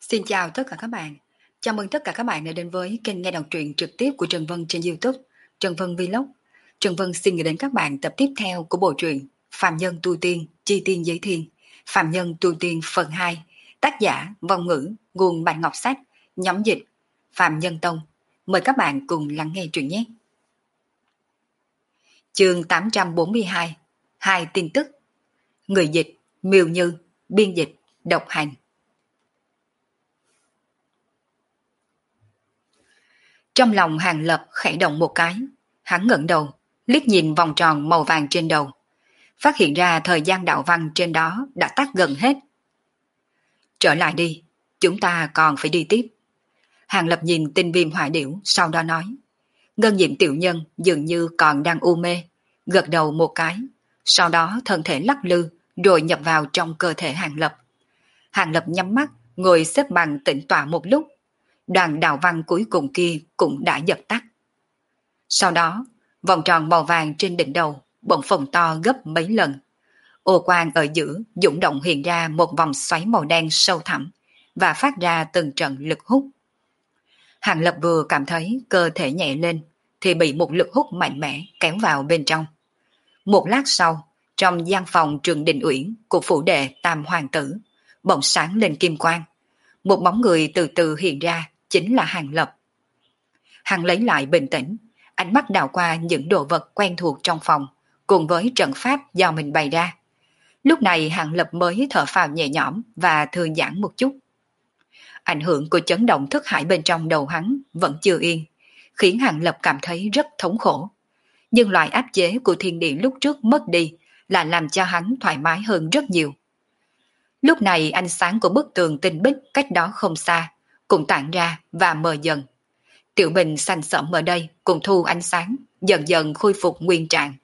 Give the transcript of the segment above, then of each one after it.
Xin chào tất cả các bạn. Chào mừng tất cả các bạn đã đến với kênh nghe đọc truyện trực tiếp của Trần Vân trên YouTube, Trần Vân Vlog. Trần Vân xin gửi đến các bạn tập tiếp theo của bộ truyện Phàm Nhân Tu Tiên, Chi Tiên Giới Thiên, Phàm Nhân Tu Tiên phần 2, tác giả Vong Ngữ, nguồn Bạch Ngọc Sách, nhóm dịch Phạm Nhân Tông. Mời các bạn cùng lắng nghe truyện nhé. Chương 842, hai tin tức. Người dịch Miêu Như, biên dịch Độc Hành. Trong lòng Hàng Lập khẽ động một cái, hắn ngẩng đầu, liếc nhìn vòng tròn màu vàng trên đầu, phát hiện ra thời gian đạo văn trên đó đã tắt gần hết. Trở lại đi, chúng ta còn phải đi tiếp. Hàng Lập nhìn tinh viêm hỏa điểu, sau đó nói. Ngân Diệm tiểu nhân dường như còn đang u mê, gật đầu một cái, sau đó thân thể lắc lư rồi nhập vào trong cơ thể Hàng Lập. Hàng Lập nhắm mắt, ngồi xếp bằng tĩnh tọa một lúc. Đoàn đạo văn cuối cùng kia cũng đã dập tắt. Sau đó, vòng tròn màu vàng trên đỉnh đầu bỗng phồng to gấp mấy lần. Ô quang ở giữa dũng động hiện ra một vòng xoáy màu đen sâu thẳm và phát ra từng trận lực hút. Hàng Lập vừa cảm thấy cơ thể nhẹ lên thì bị một lực hút mạnh mẽ kéo vào bên trong. Một lát sau, trong gian phòng Trường Đình Uyển của phủ đệ Tam Hoàng tử bỗng sáng lên kim quang. Một bóng người từ từ hiện ra, chính là Hàng Lập. Hắn lấy lại bình tĩnh, ánh mắt đảo qua những đồ vật quen thuộc trong phòng, cùng với trận pháp do mình bày ra. Lúc này Hàng Lập mới thở phào nhẹ nhõm và thư giãn một chút. Ảnh hưởng của chấn động thức hải bên trong đầu hắn vẫn chưa yên, khiến Hàng Lập cảm thấy rất thống khổ. Nhưng loại áp chế của thiên địa lúc trước mất đi là làm cho hắn thoải mái hơn rất nhiều. Lúc này ánh sáng của bức tường tinh bích cách đó không xa cũng tản ra và mờ dần. Tiểu bình xanh sẫm ở đây cùng thu ánh sáng, dần dần khôi phục nguyên trạng.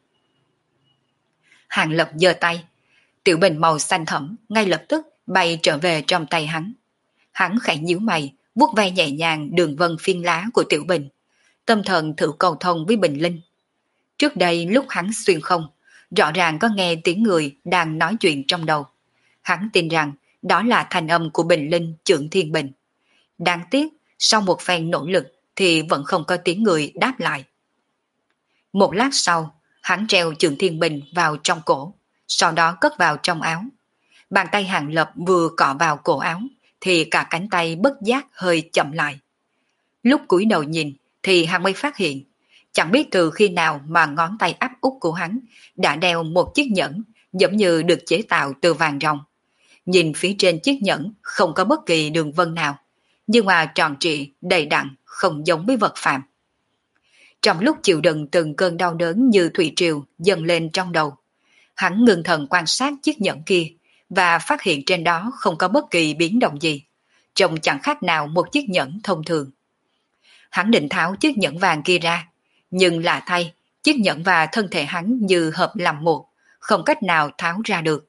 Hàng Lập giơ tay, tiểu bình màu xanh thẫm ngay lập tức bay trở về trong tay hắn. Hắn khẽ nhíu mày, vuốt ve nhẹ nhàng đường vân phiên lá của tiểu bình, tâm thần thử cầu thông với bình linh. Trước đây lúc hắn xuyên không, rõ ràng có nghe tiếng người đang nói chuyện trong đầu. Hắn tin rằng đó là thanh âm của bình linh Chưởng Thiên Bình. Đáng tiếc, sau một phen nỗ lực thì vẫn không có tiếng người đáp lại. Một lát sau, hắn treo Chưởng Thiên Bình vào trong cổ, sau đó cất vào trong áo. Bàn tay Hàng Lập vừa cọ vào cổ áo, thì cả cánh tay bất giác hơi chậm lại. Lúc cúi đầu nhìn, thì hắn mới phát hiện, chẳng biết từ khi nào mà ngón tay áp út của hắn đã đeo một chiếc nhẫn, giống như được chế tạo từ vàng ròng. Nhìn phía trên chiếc nhẫn không có bất kỳ đường vân nào, nhưng mà tròn trịa, đầy đặn, không giống với vật phạm. Trong lúc chịu đựng từng cơn đau đớn như thủy triều dâng lên trong đầu, hắn ngưng thần quan sát chiếc nhẫn kia và phát hiện trên đó không có bất kỳ biến động gì, trông chẳng khác nào một chiếc nhẫn thông thường. Hắn định tháo chiếc nhẫn vàng kia ra, nhưng lạ thay, chiếc nhẫn và thân thể hắn như hợp làm một, không cách nào tháo ra được.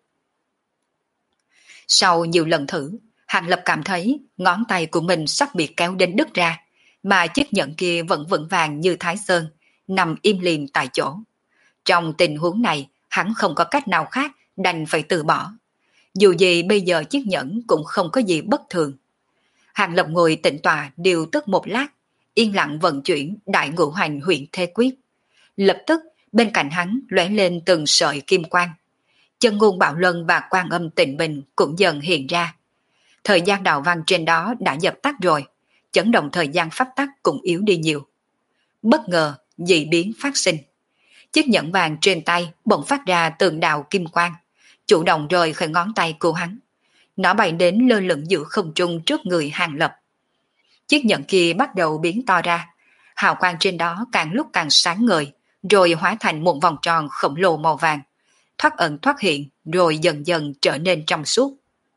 Sau nhiều lần thử, Hàng Lập cảm thấy ngón tay của mình sắp bị kéo đến đứt ra, mà chiếc nhẫn kia vẫn vững vàng như Thái Sơn, nằm im lìm tại chỗ. Trong tình huống này, hắn không có cách nào khác đành phải từ bỏ. Dù gì bây giờ chiếc nhẫn cũng không có gì bất thường. Hàng Lập ngồi tĩnh tọa điều tức một lát, yên lặng vận chuyển Đại Ngũ Hành Huyền Thế Quyết. Lập tức bên cạnh hắn lóe lên từng sợi kim quang. Chân ngôn Bảo Luân và Quan Âm Tịnh Bình cũng dần hiện ra. Thời gian đạo văn trên đó đã dập tắt rồi, chấn động thời gian pháp tắc cũng yếu đi nhiều. Bất ngờ, dị biến phát sinh. Chiếc nhẫn vàng trên tay bỗng phát ra từng đạo kim quang, chủ động rời khỏi ngón tay của hắn. Nó bay đến lơ lửng giữa không trung trước người Hàng Lập. Chiếc nhẫn kia bắt đầu biến to ra, hào quang trên đó càng lúc càng sáng ngời, rồi hóa thành một vòng tròn khổng lồ màu vàng, thoát ẩn thoát hiện rồi dần dần trở nên trong suốt.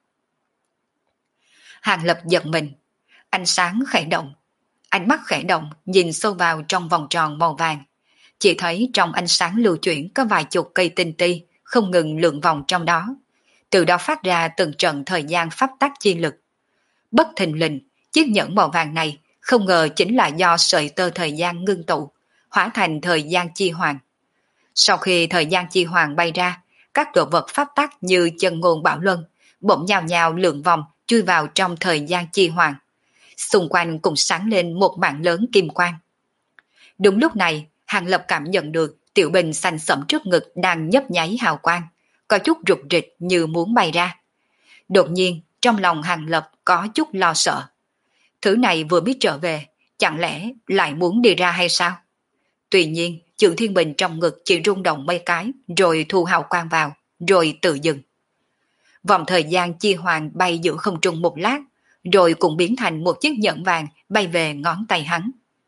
Hàng Lập giật mình, ánh sáng khẽ động, ánh mắt khẽ động nhìn sâu vào trong vòng tròn màu vàng. Chỉ thấy trong ánh sáng lưu chuyển có vài chục cây tinh ti không ngừng lượn vòng trong đó, từ đó phát ra từng trận thời gian pháp tắc chi lực. Bất thình lình, chiếc nhẫn màu vàng này không ngờ chính là do sợi tơ thời gian ngưng tụ, hóa thành thời gian chi hoàng. Sau khi thời gian chi hoàng bay ra, các đồ vật pháp tắc như chân ngôn Bảo Luân bỗng nhào nhào lượn vòng chui vào trong thời gian chi hoàng. Xung quanh cũng sáng lên một mảng lớn kim quang. Đúng lúc này, Hàng Lập cảm nhận được tiểu bình xanh sẫm trước ngực đang nhấp nháy hào quang, có chút rụt rịch như muốn bay ra. Đột nhiên, trong lòng Hàng Lập có chút lo sợ. Thứ này vừa biết trở về, chẳng lẽ lại muốn đi ra hay sao? Tuy nhiên, Trượng Thiên Bình trong ngực chỉ rung động mấy cái, rồi thu hào quang vào, rồi tự dừng. Vòng thời gian chi hoàng bay giữa không trung một lát, rồi cũng biến thành một chiếc nhẫn vàng bay về ngón tay hắn.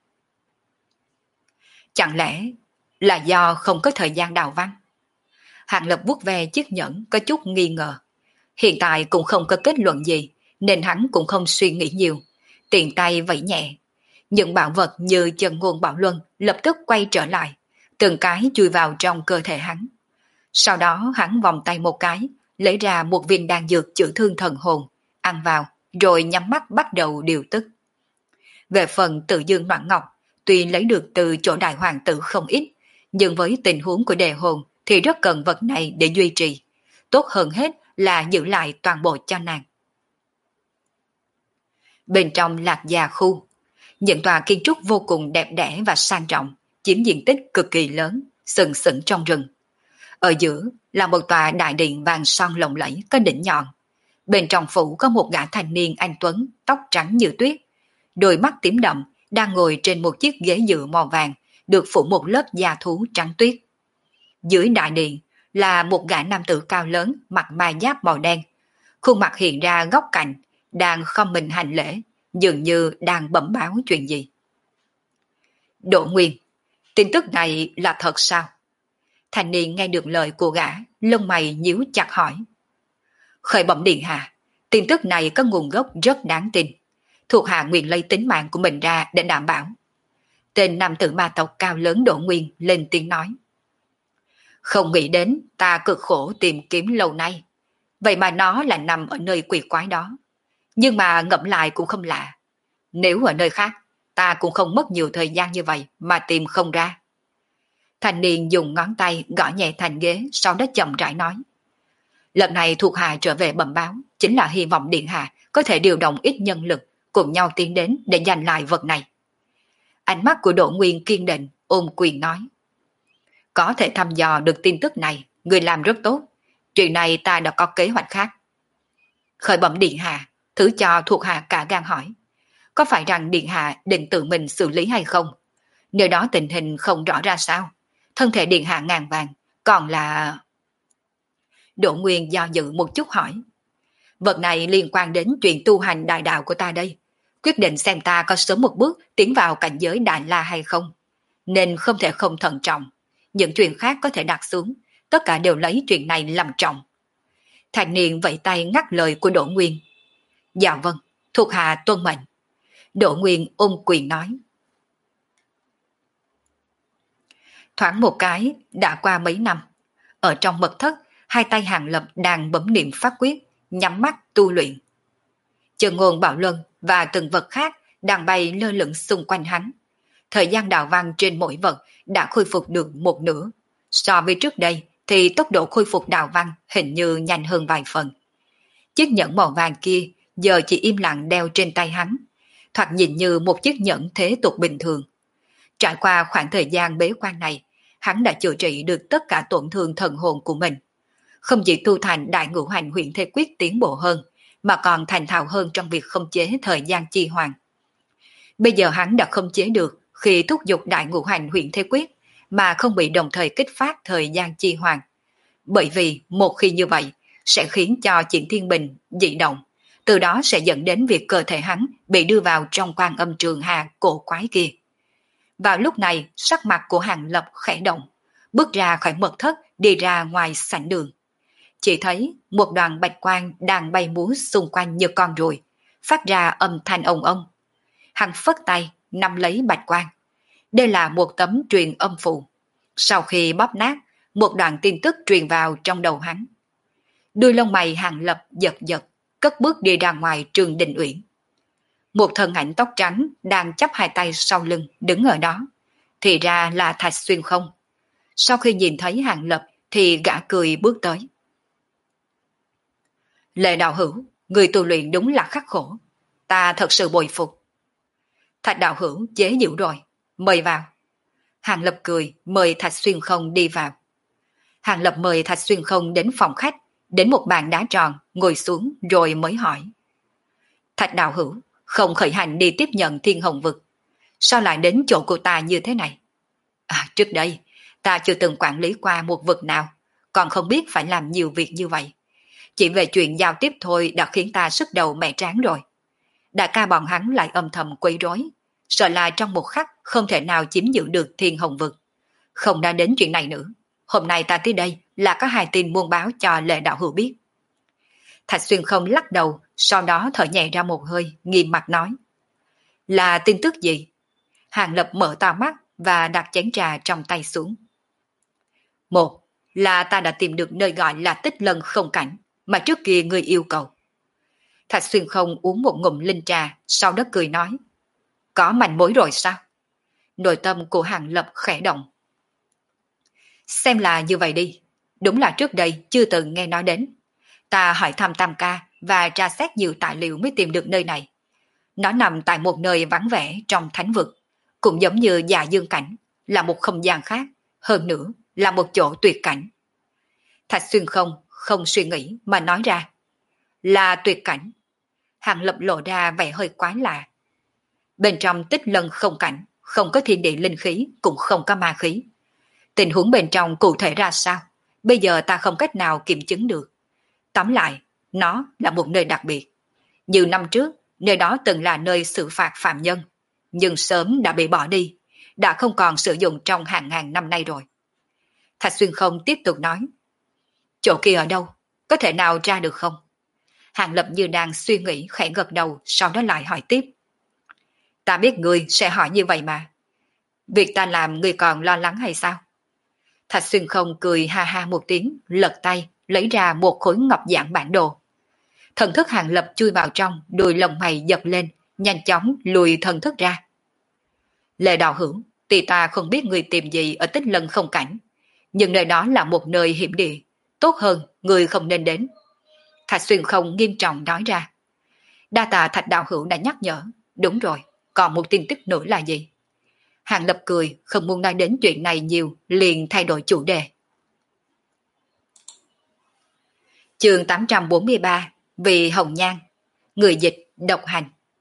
Chẳng lẽ là do không có thời gian đào văn? Hàng Lập vuốt ve chiếc nhẫn có chút nghi ngờ. Hiện tại cũng không có kết luận gì, nên hắn cũng không suy nghĩ nhiều. Tiện tay vẫy nhẹ. Những bảo vật như chân ngôn bảo luân lập tức quay trở lại, từng cái chui vào trong cơ thể hắn. Sau đó hắn vòng tay một cái, lấy ra một viên đan dược chữa thương thần hồn, ăn vào, rồi nhắm mắt bắt đầu điều tức. Về phần Tự Dương Noãn Ngọc, tuy lấy được từ chỗ đại hoàng tử không ít, nhưng với tình huống của đề hồn thì rất cần vật này để duy trì. Tốt hơn hết là giữ lại toàn bộ cho nàng. Bên trong Lạc Già khu, những tòa kiến trúc vô cùng đẹp đẽ và sang trọng, chiếm diện tích cực kỳ lớn, sừng sững trong rừng. Ở giữa là một tòa đại điện vàng son lộng lẫy có đỉnh nhọn. Bên trong phủ có một gã thanh niên anh tuấn, tóc trắng như tuyết, đôi mắt tím đậm, đang ngồi trên một chiếc ghế dựa màu vàng, được phủ một lớp da thú trắng tuyết. Dưới đại điện là một gã nam tử cao lớn, mặc ma giáp màu đen, khuôn mặt hiện ra góc cạnh, đang khom mình hành lễ, dường như đang bẩm báo chuyện gì. Đỗ Nguyên, tin tức này là thật sao? Thanh niên nghe được lời của gã, lông mày nhíu chặt hỏi. Khởi bẩm điện hạ, tin tức này có nguồn gốc rất đáng tin. Thuộc hạ nguyện lấy tính mạng của mình ra để đảm bảo. Tên nam tử ma tộc cao lớn Đỗ Nguyên lên tiếng nói. Không nghĩ đến ta cực khổ tìm kiếm lâu nay, vậy mà nó lại nằm ở nơi quỷ quái đó. Nhưng mà ngẫm lại cũng không lạ. Nếu ở nơi khác, ta cũng không mất nhiều thời gian như vậy mà tìm không ra. Thanh niên dùng ngón tay gõ nhẹ thành ghế, sau đó chậm rãi nói. Lần này thuộc hạ trở về bẩm báo, chính là hy vọng điện hạ có thể điều động ít nhân lực cùng nhau tiến đến để giành lại vật này. Ánh mắt của Đỗ Nguyên kiên định, ôm quyền nói. Có thể thăm dò được tin tức này, người làm rất tốt. Chuyện này ta đã có kế hoạch khác. Khởi bẩm điện hạ, thứ cho thuộc hạ cả gan hỏi. Có phải rằng điện hạ định tự mình xử lý hay không? Nếu đó tình hình không rõ ra sao, thân thể điện hạ ngàn vàng, còn là... Đỗ Nguyên do dự một chút hỏi. Vật này liên quan đến chuyện tu hành đại đạo của ta đây. Quyết định xem ta có sớm một bước tiến vào cảnh giới Đại La hay không. Nên không thể không thận trọng. Những chuyện khác có thể đặt xuống, tất cả đều lấy chuyện này làm trọng. Thanh niên vẫy tay ngắt lời của Đỗ Nguyên. Dạ vâng, thuộc hạ tuân mệnh. Đỗ Nguyên ôm quyền nói. Thoáng một cái, đã qua mấy năm. Ở trong mật thất, hai tay Hàng Lập đang bấm niệm pháp quyết, nhắm mắt tu luyện. Chân ngôn bảo luân và từng vật khác đang bay lơ lửng xung quanh hắn. Thời gian đào văn trên mỗi vật đã khôi phục được một nửa. So với trước đây thì tốc độ khôi phục đào văn hình như nhanh hơn vài phần. Chiếc nhẫn màu vàng kia giờ chỉ im lặng đeo trên tay hắn, thoạt nhìn như một chiếc nhẫn thế tục bình thường. Trải qua khoảng thời gian bế quan này, hắn đã chữa trị được tất cả tổn thương thần hồn của mình. Không chỉ tu thành đại ngũ hành huyền thế quyết tiến bộ hơn, mà còn thành thạo hơn trong việc khống chế thời gian chi hoàng. Bây giờ hắn đã khống chế được khi thúc giục đại ngũ hành huyền thế quyết, mà không bị đồng thời kích phát thời gian chi hoàng. Bởi vì một khi như vậy, sẽ khiến cho Triển Thiên Bình dị động, từ đó sẽ dẫn đến việc cơ thể hắn bị đưa vào trong Quan Âm Trường Hà cổ quái kia. Vào lúc này, sắc mặt của Hàng Lập khẽ động, bước ra khỏi mật thất đi ra ngoài sảnh đường. Chỉ thấy một đoàn bạch quang đang bay múa xung quanh như con ruồi, phát ra âm thanh ông ông. Hắn phất tay, nắm lấy bạch quang. Đây là một tấm truyền âm phù. Sau khi bóp nát, một đoạn tin tức truyền vào trong đầu hắn. Đuôi lông mày Hàng Lập giật giật, cất bước đi ra ngoài Trường Đình Uyển. Một thân ảnh tóc trắng đang chắp hai tay sau lưng đứng ở đó. Thì ra là Thạch Xuyên Không. Sau khi nhìn thấy Hàng Lập thì gã cười bước tới. Lệ đạo hữu, Người tu luyện đúng là khắc khổ. Ta thật sự bội phục. Thạch đạo hữu chế giễu rồi. Mời vào. Hàng Lập cười mời Thạch Xuyên Không đi vào. Hàng Lập mời Thạch Xuyên Không đến phòng khách, đến một bàn đá tròn, ngồi xuống rồi mới hỏi. Thạch đạo hữu, không khởi hành đi tiếp nhận Thiên Hồng Vực. Sao lại đến chỗ của ta như thế này? Trước đây, ta chưa từng quản lý qua một vực nào, còn không biết phải làm nhiều việc như vậy. Chỉ về chuyện giao tiếp thôi đã khiến ta sức đầu mẻ trán rồi. Đại ca bọn hắn lại âm thầm quấy rối, sợ là trong một khắc không thể nào chiếm giữ được Thiên Hồng Vực. Không đã đến chuyện này nữa. Hôm nay ta tới đây là có hai tin muôn báo cho Lệ đạo hữu biết. Thạch Xuyên Không lắc đầu, sau đó thở nhẹ ra một hơi, nghiêm mặt nói. Là tin tức gì? Hàng Lập mở to mắt và đặt chén trà trong tay xuống. Một là ta đã tìm được nơi gọi là Tích Lân Không Cảnh mà trước kia ngươi yêu cầu. Thạch Xuyên Không uống một ngụm linh trà, sau đó cười nói. Có manh mối rồi sao? Nội tâm của Hàng Lập khẽ động. Xem là như vậy đi. Đúng là trước đây chưa từng nghe nói đến. Ta hỏi thăm Tam Ca và tra xét nhiều tài liệu mới tìm được nơi này. Nó nằm tại một nơi vắng vẻ trong thánh vực, cũng giống như Dạ Dương Cảnh, là một không gian khác, hơn nữa là một chỗ tuyệt cảnh. Thạch Xuyên không suy nghĩ mà nói ra. Là tuyệt cảnh. Hàng Lập lộ ra vẻ hơi quái lạ. Bên trong Tích Lân Không Cảnh, không có thiên địa linh khí, cũng không có ma khí. Tình huống bên trong cụ thể ra sao? Bây giờ ta không cách nào kiểm chứng được. Tóm lại, nó là một nơi đặc biệt. Nhiều năm trước, nơi đó từng là nơi xử phạt phạm nhân, nhưng sớm đã bị bỏ đi, đã không còn sử dụng trong hàng ngàn năm nay rồi. Thạch Xuyên Không tiếp tục nói. Chỗ kia ở đâu? Có thể nào ra được không? Hàng Lập như đang suy nghĩ khẽ gật đầu, sau đó lại hỏi tiếp. Ta biết ngươi sẽ hỏi như vậy mà. Việc ta làm ngươi còn lo lắng hay sao? Thạch Xuyên Không cười ha ha một tiếng, lật tay, lấy ra một khối ngọc giản bản đồ. Thần thức Hàng Lập chui vào trong, đuôi lông mày giật lên, nhanh chóng lùi thần thức ra. Lệ đạo hữu, thì ta không biết người tìm gì ở Tích Lân Không Cảnh, nhưng nơi đó là một nơi hiểm địa, tốt hơn người không nên đến. Thạch Xuyên Không nghiêm trọng nói ra. Đa tạ Thạch đạo hữu đã nhắc nhở. Đúng rồi, còn một tin tức nữa là gì? Hàng Lập cười, không muốn nói đến chuyện này nhiều, liền thay đổi chủ đề. Chương 843, Vì Hồng Nhan. Người dịch độc hành.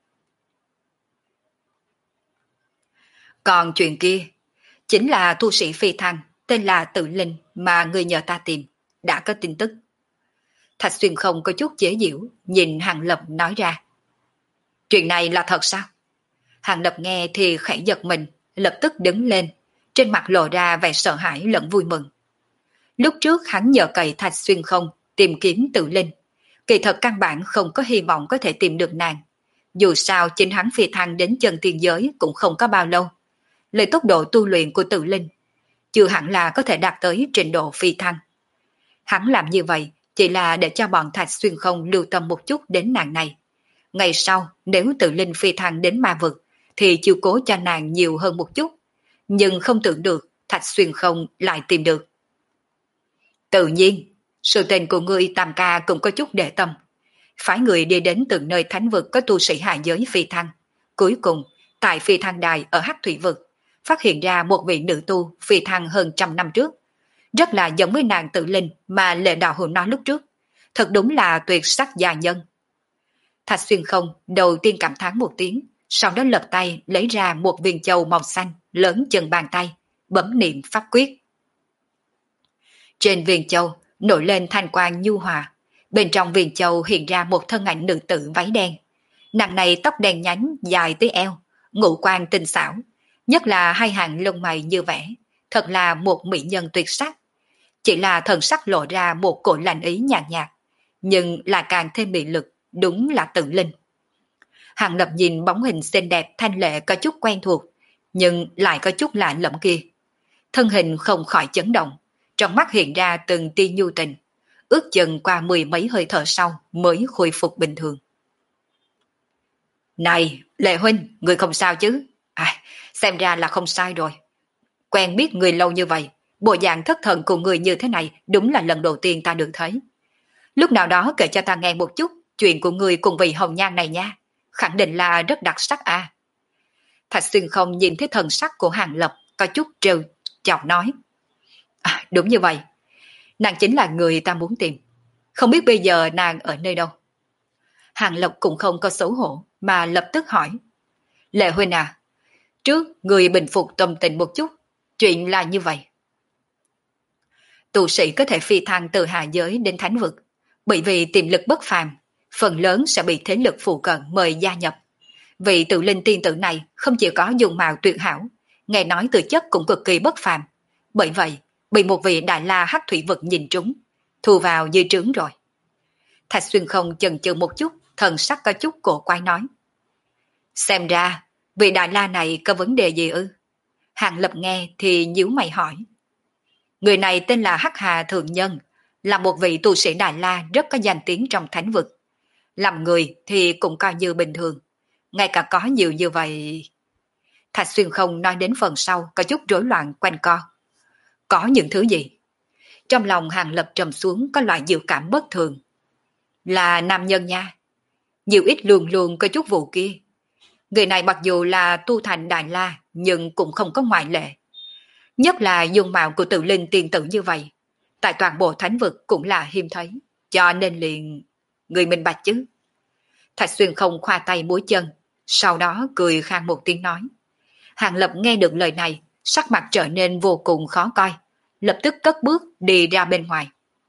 Còn chuyện kia, chính là tu sĩ phi thăng, tên là Tự Linh mà người nhờ ta tìm, đã có tin tức. Thạch Xuyên Không có chút chế giễu, nhìn Hàng Lập nói ra. Chuyện này là thật sao? Hàng Lập nghe thì khẽ giật mình, lập tức đứng lên, trên mặt lộ ra vẻ sợ hãi lẫn vui mừng. Lúc trước hắn nhờ cậy Thạch Xuyên Không tìm kiếm Tự Linh, kỳ thật căn bản không có hy vọng có thể tìm được nàng. Dù sao chính hắn phi thăng đến chân tiên giới cũng không có bao lâu. Lấy tốc độ tu luyện của Tự Linh, chưa hẳn là có thể đạt tới trình độ phi thăng. Hắn làm như vậy chỉ là để cho bọn Thạch Xuyên Không lưu tâm một chút đến nàng này. Ngày sau nếu Tự Linh phi thăng đến ma vực thì chiều cố cho nàng nhiều hơn một chút. Nhưng không tưởng được Thạch Xuyên Không lại tìm được. Tự nhiên, sự tình của ngươi Tam Ca cũng có chút để tâm. Phái người đi đến từng nơi thánh vực có tu sĩ hạ giới phi thăng. Cuối cùng, tại phi thăng đài ở Hắc Thủy Vực, phát hiện ra một vị nữ tu phi thăng hơn 100 năm trước. Rất là giống với nàng Tự Linh mà Lệ đạo hữu nói lúc trước. Thật đúng là tuyệt sắc gia nhân. Thạch Xuyên Không đầu tiên cảm thán một tiếng, sau đó lật tay lấy ra một viên châu màu xanh lớn chừng bàn tay, bấm niệm pháp quyết. Trên viên châu nổi lên thanh quang nhu hòa, bên trong viên châu hiện ra một thân ảnh nữ tử váy đen. Nàng này tóc đen nhánh dài tới eo, ngũ quan tinh xảo, nhất là hai hàng lông mày như vẽ, thật là một mỹ nhân tuyệt sắc. Chỉ là thần sắc lộ ra một cổ lạnh ý nhàn nhạt, nhưng là càng thêm mị lực, đúng là Tự Linh. Hàng Lập nhìn bóng hình xinh đẹp thanh lệ có chút quen thuộc, nhưng lại có chút lạ lẫm kia. Thân hình không khỏi chấn động, trong mắt hiện ra từng tia nhu tình, ước chừng qua 10 mấy hơi thở sau mới khôi phục bình thường. Này, Lệ huynh, người không sao chứ? Xem ra là không sai rồi. Quen biết người lâu như vậy, bộ dạng thất thần của người như thế này đúng là lần đầu tiên ta được thấy. Lúc nào đó kể cho ta nghe một chút, chuyện của người cùng vị hồng nhan này nha, khẳng định là rất đặc sắc à. Thạch Xuyên không nhìn thấy thần sắc của Hàng Lập, có chút trêu chọc nói. À, đúng như vậy, nàng chính là người ta muốn tìm. Không biết bây giờ nàng ở nơi đâu? Hàng Lập cũng không có xấu hổ, mà lập tức hỏi. Lệ huynh à, trước người bình phục tâm tình một chút, chuyện là như vậy. Tu sĩ có thể phi thăng từ hạ giới đến thánh vực, bởi vì tiềm lực bất phàm, phần lớn sẽ bị thế lực phụ cận mời gia nhập. Vị tự linh tiên tử này không chỉ có dung mạo tuyệt hảo, nghe nói từ chất cũng cực kỳ bất phàm. Bởi vậy, bị một vị đại la hắc thủy vực nhìn trúng, thu vào dư trướng rồi. Thạch Xuyên không chần chừ một chút, thần sắc có chút cổ quái nói. Xem ra, vị đại la này có vấn đề gì ư? Hàng Lập nghe thì nhíu mày hỏi. Người này tên là Hắc Hà Thượng Nhân, là một vị tu sĩ đại la rất có danh tiếng trong thánh vực. Làm người thì cũng coi như bình thường, ngay cả có nhiều như vậy. Thạch Xuyên không nói đến phần sau có chút rối loạn quanh co. Có những thứ gì? Trong lòng Hàng Lập trầm xuống có loại dự cảm bất thường. Là nam nhân nha. Nhiều ít luôn luôn có chút vụ kia. Người này mặc dù là tu thành đại la nhưng cũng không có ngoại lệ. Nhất là dung mạo của tự linh tiên tử như vậy, tại toàn bộ thánh vực cũng là hiếm thấy, cho nên liền người minh bạch chứ. Thạch Xuyên không khoa tay múa chân, sau đó cười khang một tiếng nói. Hàng Lập nghe được lời này, sắc mặt trở nên vô cùng khó coi, lập tức cất bước đi ra bên ngoài.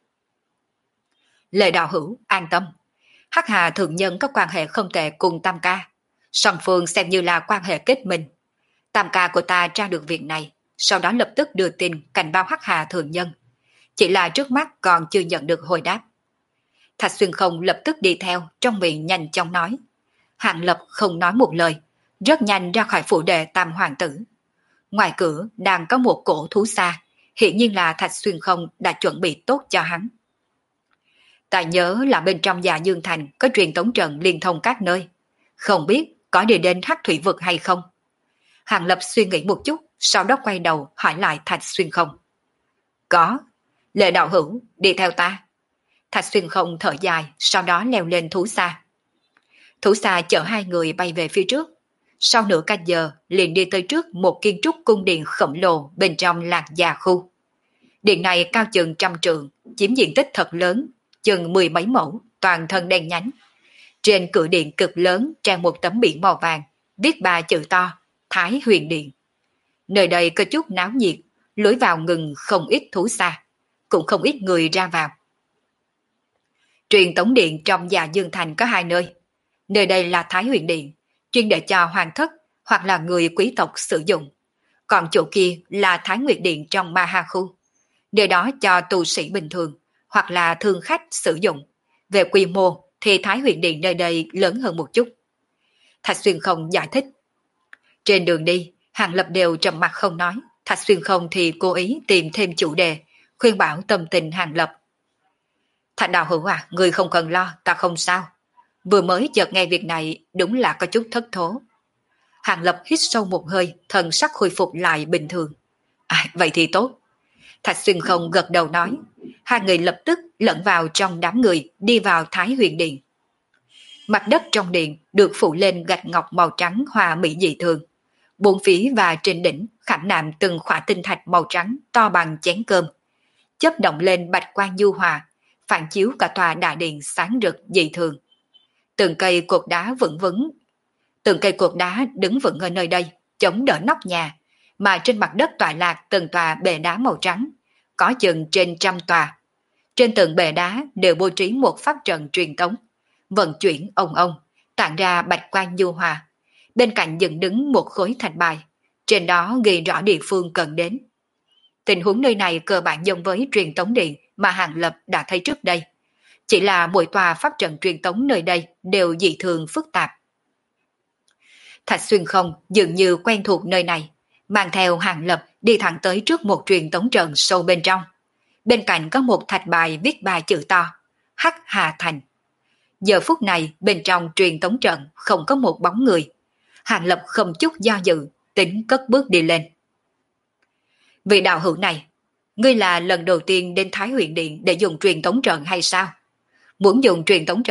Lệ đạo hữu, an tâm. Hắc Hà Thượng Nhân có quan hệ không tệ cùng Tam Ca. Song phương xem như là quan hệ kết minh. Tam Ca của ta tra được việc này, sau đó lập tức đưa tin cảnh báo Hắc Hà Thượng Nhân. Chỉ là trước mắt còn chưa nhận được hồi đáp. Thạch Xuyên không lập tức đi theo, trong miệng nhanh chóng nói. Hàng Lập không nói một lời, rất nhanh ra khỏi phủ đệ Tam Hoàng tử. Ngoài cửa đang có một cổ thú xa, hiện nhiên là Thạch Xuyên không đã chuẩn bị tốt cho hắn. Ta nhớ là bên trong Dạ Dương Thành có truyền tống trận liên thông các nơi. Không biết có đi đến Hắc Thủy Vực hay không? Hàng Lập suy nghĩ một chút, sau đó quay đầu hỏi lại Thạch Xuyên không. Có. Lệ đạo hữu, đi theo ta. Thạch Xuyên không thở dài, sau đó leo lên thú xa. Thú xa chở hai người bay về phía trước. Sau nửa canh giờ, liền đi tới trước một kiến trúc cung điện khổng lồ bên trong Lạc Già khu. Điện này cao chừng 100 trượng, chiếm diện tích thật lớn, chừng 10 mấy mẫu, toàn thân đen nhánh. Trên cửa điện cực lớn treo một tấm biển màu vàng, viết 3 chữ to, Thái Huyền Điện. Nơi đây có chút náo nhiệt, lối vào ngừng không ít thú xa, cũng không ít người ra vào. Truyền tống điện trong Dạ Dương Thành có 2 nơi. Nơi đây là Thái Huyền Điện, chuyên để cho hoàng thất hoặc là người quý tộc sử dụng. Còn chỗ kia là Thái Nguyệt Điện trong Ma Ha khu. Nơi đó cho tu sĩ bình thường hoặc là thương khách sử dụng. Về quy mô thì Thái Huyền Điện nơi đây lớn hơn một chút. Thạch Xuyên không giải thích. Trên đường đi, Hàng Lập đều trầm mặt không nói. Thạch Xuyên không thì cố ý tìm thêm chủ đề, khuyên bảo tâm tình Hàng Lập. Thạch đạo hữu à, người không cần lo, ta không sao. Vừa mới chợt nghe việc này đúng là có chút thất thố. Hàng Lập hít sâu một hơi, thần sắc khôi phục lại bình thường. À, vậy thì tốt. Thạch Xuyên không gật đầu nói. Hai người lập tức lẫn vào trong đám người, đi vào Thái Huyền Điện. Mặt đất trong điện được phủ lên gạch ngọc màu trắng hoa mỹ dị thường. Bốn phía và trên đỉnh khảm nạm từng khỏa tinh thạch màu trắng to bằng chén cơm. Chớp động lên bạch quang nhu hòa, phản chiếu cả tòa đại điện sáng rực dị thường. Từng cây cột đá đứng vững ở nơi đây, chống đỡ nóc nhà, mà trên mặt đất tọa lạc từng tòa bệ đá màu trắng, có chừng trên 100 tòa. Trên từng bệ đá đều bố trí một pháp trận truyền tống, vận chuyển ông, tản ra bạch quang nhu hòa. Bên cạnh dựng đứng một khối thạch bài, trên đó ghi rõ địa phương cần đến. Tình huống nơi này cơ bản giống với truyền tống điện mà Hàng Lập đã thấy trước đây. Chỉ là mỗi tòa pháp trận truyền tống nơi đây đều dị thường phức tạp. Thạch Xuyên không dường như quen thuộc nơi này, mang theo Hàng Lập đi thẳng tới trước một truyền tống trận sâu bên trong. Bên cạnh có một thạch bài viết 3 chữ to, Hắc Hà Thành. Giờ phút này bên trong truyền tống trận không có một bóng người. Hàng Lập không chút do dự, tính cất bước đi lên. Vị đạo hữu này, ngươi là lần đầu tiên đến Thái Huyền Điện để dùng truyền tống trận hay sao? Muốn dùng truyền tống trận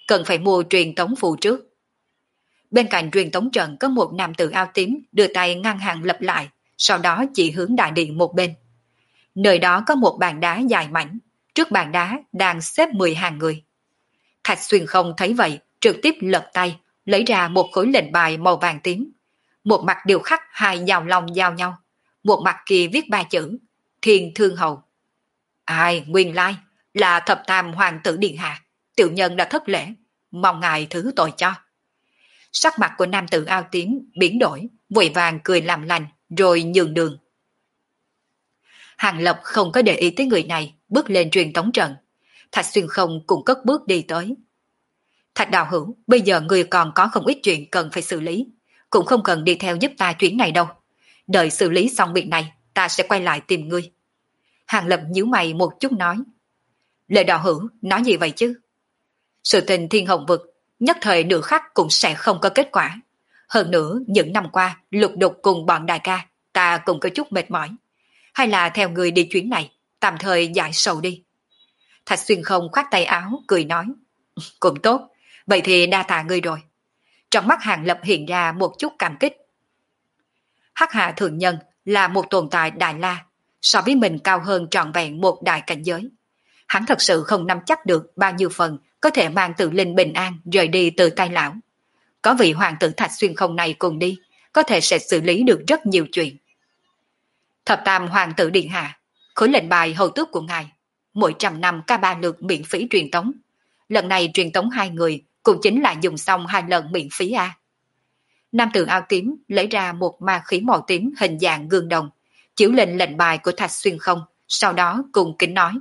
cần phải mua truyền tống phù trước. Bên cạnh truyền tống trận có một nam tử áo tím đưa tay ngăn hàng lập lại, sau đó chỉ hướng đại điện một bên. Nơi đó có một bàn đá dài mảnh, trước bàn đá đang xếp 10 hàng người. Thạch Xuyên không thấy vậy, trực tiếp lật tay, lấy ra một khối lệnh bài màu vàng tím. Một mặt điều khắc hai dao long giao nhau, một mặt kia viết ba chữ, Thiên Thương Hầu. Ai, nguyên lai, là thập tam hoàng tử điện hạ, tiểu nhân đã thất lễ, mong ngài thứ tội cho. Sắc mặt của nam tử áo tím biến đổi, vội vàng cười làm lành, rồi nhường đường. Hàng Lập không có để ý tới người này, bước lên truyền tống trận. Thạch Xuyên không cũng cất bước đi tới. Thạch đạo hữu, bây giờ người còn có không ít chuyện cần phải xử lý, cũng không cần đi theo giúp ta chuyến này đâu. Đợi xử lý xong việc này, ta sẽ quay lại tìm ngươi. Hàng Lập nhíu mày một chút nói. Lệ đạo hữu, nói gì vậy chứ? Sự tình Thiên Hồng Vực, nhất thời nửa khắc cũng sẽ không có kết quả. Hơn nữa, những năm qua, lục đục cùng bọn đại ca, ta cũng có chút mệt mỏi. Hay là theo người đi chuyến này, tạm thời giải sầu đi. Thạch Xuyên không khoát tay áo, cười nói. Cũng tốt, vậy thì đa tạ ngươi rồi. Trong mắt Hàng Lập hiện ra một chút cảm kích. Hắc Hạ Thượng Nhân là một tồn tại đại la, so với mình cao hơn trọn vẹn một đại cảnh giới. Hắn thật sự không nắm chắc được bao nhiêu phần có thể mang tự linh bình an rời đi từ tay lão. Có vị hoàng tử Thạch Xuyên không này cùng đi, có thể sẽ xử lý được rất nhiều chuyện. Thập tam hoàng tử điện hạ, khối lệnh bài hầu tước của ngài, mỗi 100 năm ca 3 lượt miễn phí truyền tống. Lần này truyền tống 2 người, cũng chính là dùng xong 2 lần miễn phí a. Nam tử áo tím lấy ra một ma khí màu tím hình dạng gương đồng, chiếu lên lệnh bài của Thạch Xuyên không, sau đó cùng kính nói.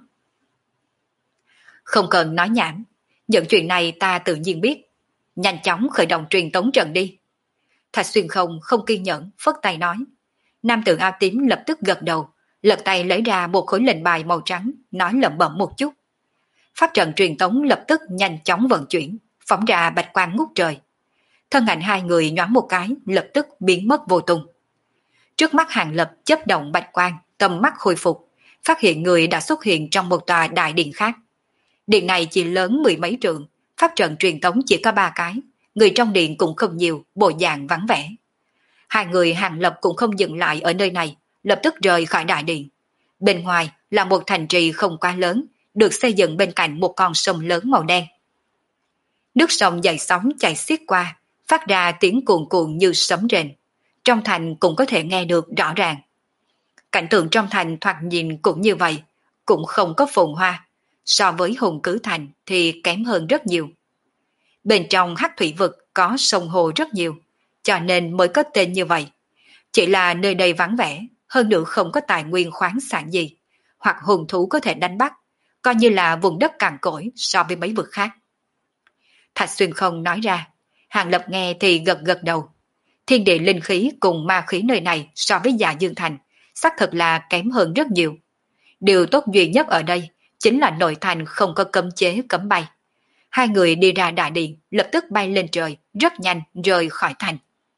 Không cần nói nhảm, những chuyện này ta tự nhiên biết. Nhanh chóng khởi động truyền tống trận đi. Thạch Xuyên không kiên nhẫn, phất tay nói. Nam tử áo tím lập tức gật đầu, lật tay lấy ra một khối lệnh bài màu trắng, nói lẩm bẩm một chút. Pháp trận truyền tống lập tức nhanh chóng vận chuyển, phóng ra bạch quang ngút trời. Thân ảnh 2 người nhoáng một cái, lập tức biến mất vô tung. Trước mắt Hàng Lập chớp động bạch quang, tầm mắt khôi phục, phát hiện người đã xuất hiện trong một tòa đại điện khác. Điện này chỉ lớn 10 mấy trượng, pháp trận truyền tống chỉ có 3 cái, người trong điện cũng không nhiều, bộ dạng vắng vẻ. 2 người Hàng Lập cũng không dừng lại ở nơi này, lập tức rời khỏi đại điện. Bên ngoài là một thành trì không quá lớn, được xây dựng bên cạnh một con sông lớn màu đen. Nước sông dậy sóng chảy xiết qua, phát ra tiếng cuồn cuộn như sấm rền. Trong thành cũng có thể nghe được rõ ràng. Cảnh tượng trong thành thoạt nhìn cũng như vậy, cũng không có phồn hoa. So với Hùng Cứ Thành thì kém hơn rất nhiều. Bên trong Hắc Thủy Vực có sông hồ rất nhiều, cho nên mới có tên như vậy. Chỉ là nơi đây vắng vẻ, hơn nữa không có tài nguyên khoáng sản gì, hoặc hùng thú có thể đánh bắt, coi như là vùng đất cằn cỗi so với mấy vực khác. Thạch Xuyên không nói ra, Hàng Lập nghe thì gật gật đầu. Thiên địa linh khí cùng ma khí nơi này so với Dạ Dương Thành, xác thực là kém hơn rất nhiều. Điều tốt duy nhất ở đây chính là nội thành không có cấm chế cấm bay. 2 người đi ra đại điện, lập tức bay lên trời, rất nhanh rời khỏi thành.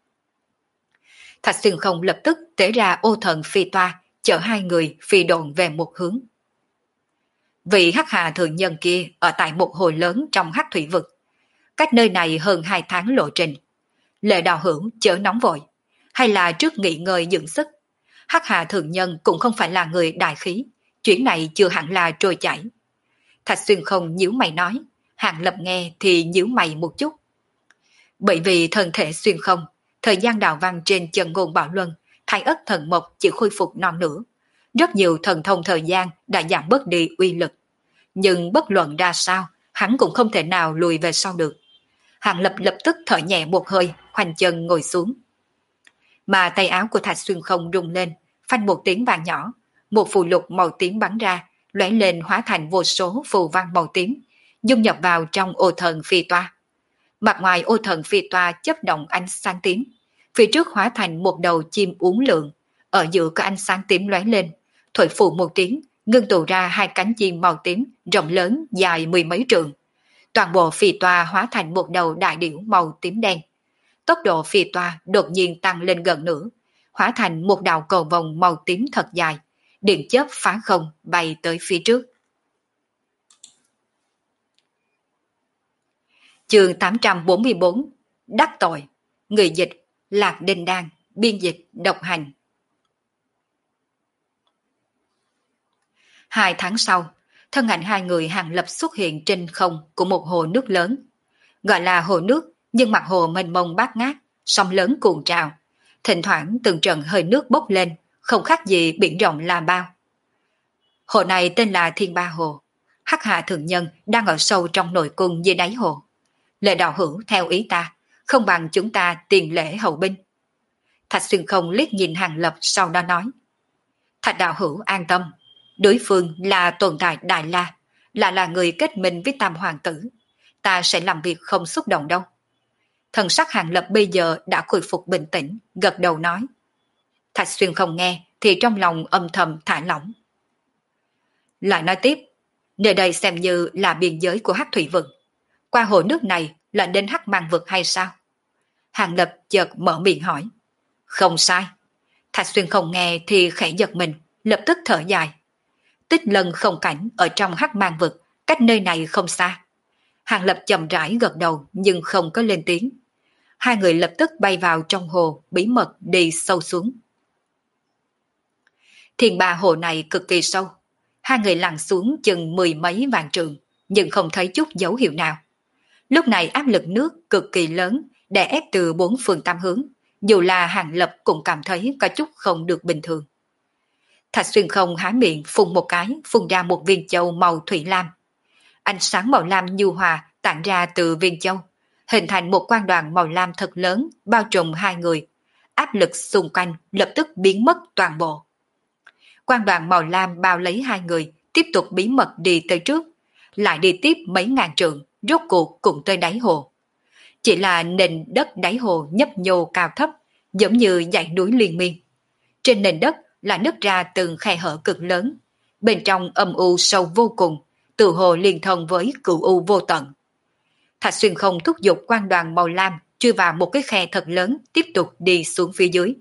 Thạch Xuyên không lập tức tế ra ô thần phi toa, chở 2 người phi độn về một hướng. Vị Hắc Hà Thượng Nhân kia ở tại một hồ lớn trong Hắc Thủy Vực, cách nơi này hơn 2 tháng lộ trình. Lệ đạo hữu chớ nóng vội, hay là trước nghỉ ngơi dưỡng sức. Hắc Hà Thượng Nhân cũng không phải là người đại khí, chuyện này chưa hẳn là trôi chảy. Thạch Xuyên không nhíu mày nói, Hàng Lập nghe thì nhíu mày một chút. Bởi vì thân thể Xuyên không, thời gian đạo văn trên chân ngôn bảo luân, thái ất thần mộc chỉ khôi phục non nữa. Rất nhiều thần thông thời gian đã giảm bớt đi uy lực. Nhưng bất luận ra sao, hắn cũng không thể nào lùi về sau được. Hàng Lập lập tức thở nhẹ một hơi, khoanh chân ngồi xuống. Mà tay áo của Thạch Xuyên không rung lên, phanh một tiếng vàng nhỏ, một phù lục màu tím bắn ra, lóe lên hóa thành vô số phù văn màu tím, dung nhập vào trong ô thần phi toa. Mặt ngoài ô thần phi toa chớp động ánh sáng tím, phía trước hóa thành một đầu chim uốn lượn, ở giữa có ánh sáng tím lóe lên, thổi phù một tiếng, ngưng tụ ra 2 cánh chim màu tím rộng lớn dài 10 mấy trượng. Toàn bộ phi toa hóa thành một đầu đại điểu màu tím đen. Tốc độ phi toa đột nhiên tăng lên gần nửa, hóa thành một đạo cầu vồng màu tím thật dài, điện chớp phá không bay tới phía trước. Chương 844. Đắc tội. Người dịch Lạc Đinh Đan, biên dịch Độc Hành. 2 tháng sau, thân ảnh hai người Hàng Lập xuất hiện trên không của một hồ nước lớn. Gọi là hồ nước, nhưng mặt hồ mênh mông bát ngát, sóng lớn cuồn trào. Thỉnh thoảng từng trận hơi nước bốc lên, không khác gì biển rộng là bao. Hồ này tên là Thiên Ba Hồ. Hắc Hà Thượng Nhân đang ở sâu trong nội cung dưới đáy hồ. Lệ đạo hữu theo ý ta, không bằng chúng ta tiền lễ hậu binh. Thạch Xuyên Không liếc nhìn Hàng Lập, sau đó nói. Thạch đạo hữu an tâm, đối phương là tồn tại Đại La, là người kết minh với Tam Hoàng tử. Ta sẽ làm việc không xúc động đâu. Thần sắc Hàng Lập bây giờ đã khôi phục bình tĩnh, gật đầu nói. Thạch Xuyên Không nghe thì trong lòng âm thầm thả lỏng. Lại nói tiếp, nơi đây xem như là biên giới của Hắc Thủy Vực. Qua hồ nước này là đến Hắc Mang Vực hay sao? Hàng Lập chợt mở miệng hỏi. Không sai. Thạch Xuyên Không nghe thì khẽ giật mình, lập tức thở dài. Tích Lân không cảnh ở trong Hắc Mang Vực, cách nơi này không xa. Hàng Lập chậm rãi gật đầu nhưng không có lên tiếng. Hai người lập tức bay vào trong hồ, bí mật đi sâu xuống. Thiên Ba hồ này cực kỳ sâu. Hai người lặn xuống chừng 10 mấy vạn trượng, nhưng không thấy chút dấu hiệu nào. Lúc này áp lực nước cực kỳ lớn, đè ép từ 4 phương tám hướng. Dù là Hàng Lập cũng cảm thấy có chút không được bình thường. Thạch Xuyên Không há miệng phun một cái, phun ra một viên châu màu thủy lam. Ánh sáng màu lam nhu hòa tản ra từ viên châu, hình thành một quang đoàn màu lam thật lớn bao trùm hai người. Áp lực xung quanh lập tức biến mất toàn bộ. Quang đoàn màu lam bao lấy hai người, tiếp tục bí mật đi tới trước, lại đi tiếp mấy ngàn trượng, rốt cuộc cũng tới đáy hồ. Chỉ là nền đất đáy hồ nhấp nhô cao thấp, giống như dãy núi liên miên. Trên nền đất là nứt ra từng khe hở cực lớn, bên trong âm u sâu vô cùng, từ hồ liên thông với cửu u vô tận. Thạch Xuyên Không thúc giục quang đoàn màu lam chui vào một cái khe thật lớn, tiếp tục đi xuống phía dưới.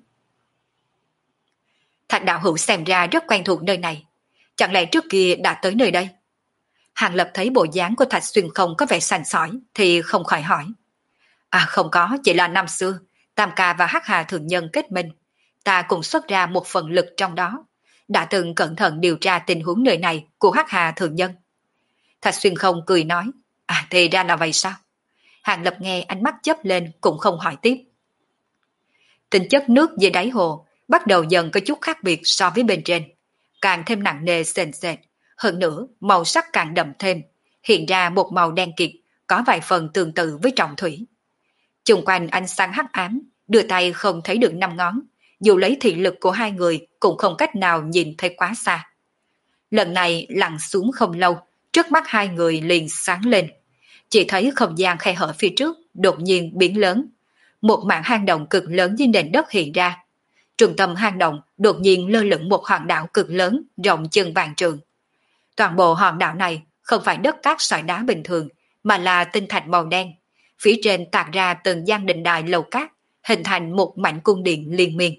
Thạch đạo hữu xem ra rất quen thuộc nơi này, chẳng lẽ trước kia đã tới nơi đây? Hàng Lập thấy bộ dáng của Thạch Xuyên Không có vẻ sành sỏi thì không khỏi hỏi. À không có, chỉ là năm xưa Tam Ca và Hắc Hà Thượng Nhân kết minh, ta cũng xuất ra một phần lực trong đó, đã từng cẩn thận điều tra tình huống nơi này của Hắc Hà Thượng Nhân. Thạch Xuyên Không cười nói. À thì ra là vậy sao? Hàng Lập nghe ánh mắt chớp lên cũng không hỏi tiếp. Tính chất nước dưới đáy hồ bắt đầu dần có chút khác biệt so với bên trên, càng thêm nặng nề sền sệt, hơn nữa màu sắc càng đậm thêm, hiện ra một màu đen kịt, có vài phần tương tự với trọng thủy. Chung quanh ánh sáng hắc ám, đưa tay không thấy được 5 ngón, dù lấy thị lực của hai người cũng không cách nào nhìn thấy quá xa. Lần này lặn xuống không lâu, trước mắt hai người liền sáng lên, chỉ thấy không gian khe hở phía trước đột nhiên biến lớn, một mảng hang động cực lớn dưới nền đất hiện ra. Trung tâm hang động đột nhiên lơ lửng một hòn đảo cực lớn rộng chừng vạn trượng. Toàn bộ hòn đảo này không phải đất cát sỏi đá bình thường, mà là tinh thạch màu đen. Phía trên tạc ra từng gian đình đài lầu cát, hình thành một mảnh cung điện liên miên.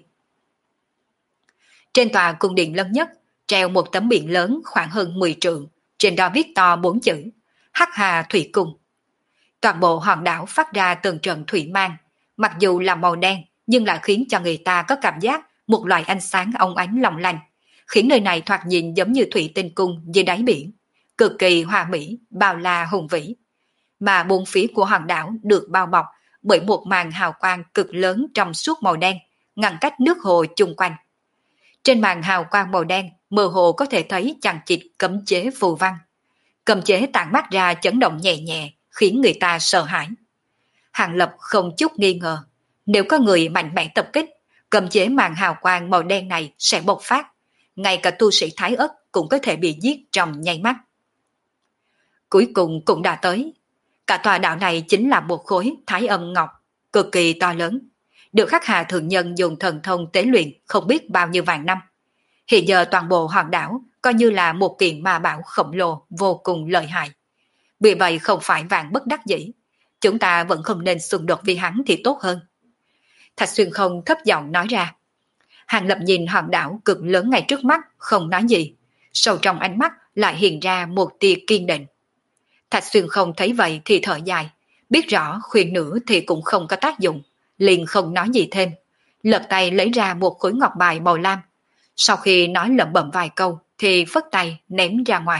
Trên tòa cung điện lớn nhất treo một tấm biển lớn khoảng hơn 10 trượng, trên đó viết to 4 chữ Hắc Hà Thủy Cung. Toàn bộ hòn đảo phát ra từng trận thủy mang, mặc dù là màu đen nhưng lại khiến cho người ta có cảm giác một loại ánh sáng óng ánh long lanh, khiến nơi này thoạt nhìn giống như thủy tinh cung dưới đáy biển, cực kỳ hoa mỹ, bao la hùng vĩ. Mà bốn phía của hòn đảo được bao bọc bởi một màn hào quang cực lớn trong suốt màu đen, ngăn cách nước hồ chung quanh. Trên màn hào quang màu đen, mơ hồ có thể thấy chằng chịt cấm chế phù văn. Cấm chế tản mát ra chấn động nhẹ nhẹ, khiến người ta sợ hãi. Hàng Lập không chút nghi ngờ, nếu có người mạnh mẽ tập kích, cấm chế màn hào quang màu đen này sẽ bộc phát, ngay cả tu sĩ Thái Ất cũng có thể bị giết trong nháy mắt. Cuối cùng cũng đã tới. Cả tòa đảo này chính là một khối Thái Âm Ngọc, cực kỳ to lớn, được Hắc Hà Thượng Nhân dùng thần thông tế luyện không biết bao nhiêu vạn năm. Hiện giờ toàn bộ hòn đảo coi như là một kiện ma bảo khổng lồ vô cùng lợi hại. Vì vậy không phải vạn bất đắc dĩ, chúng ta vẫn không nên xung đột với hắn thì tốt hơn. Thạch Xuyên Không thấp giọng nói ra. Hàng Lập nhìn hòn đảo cực lớn ngay trước mắt, không nói gì, sâu trong ánh mắt lại hiện ra một tia kiên định. Thạch Xuyên Không thấy vậy thì thở dài, Biết rõ khuyên nữa thì cũng không có tác dụng, liền không nói gì thêm, lật tay lấy ra một khối ngọc bài màu lam. Sau khi nói lẩm bẩm vài câu thì phất tay ném ra ngoài.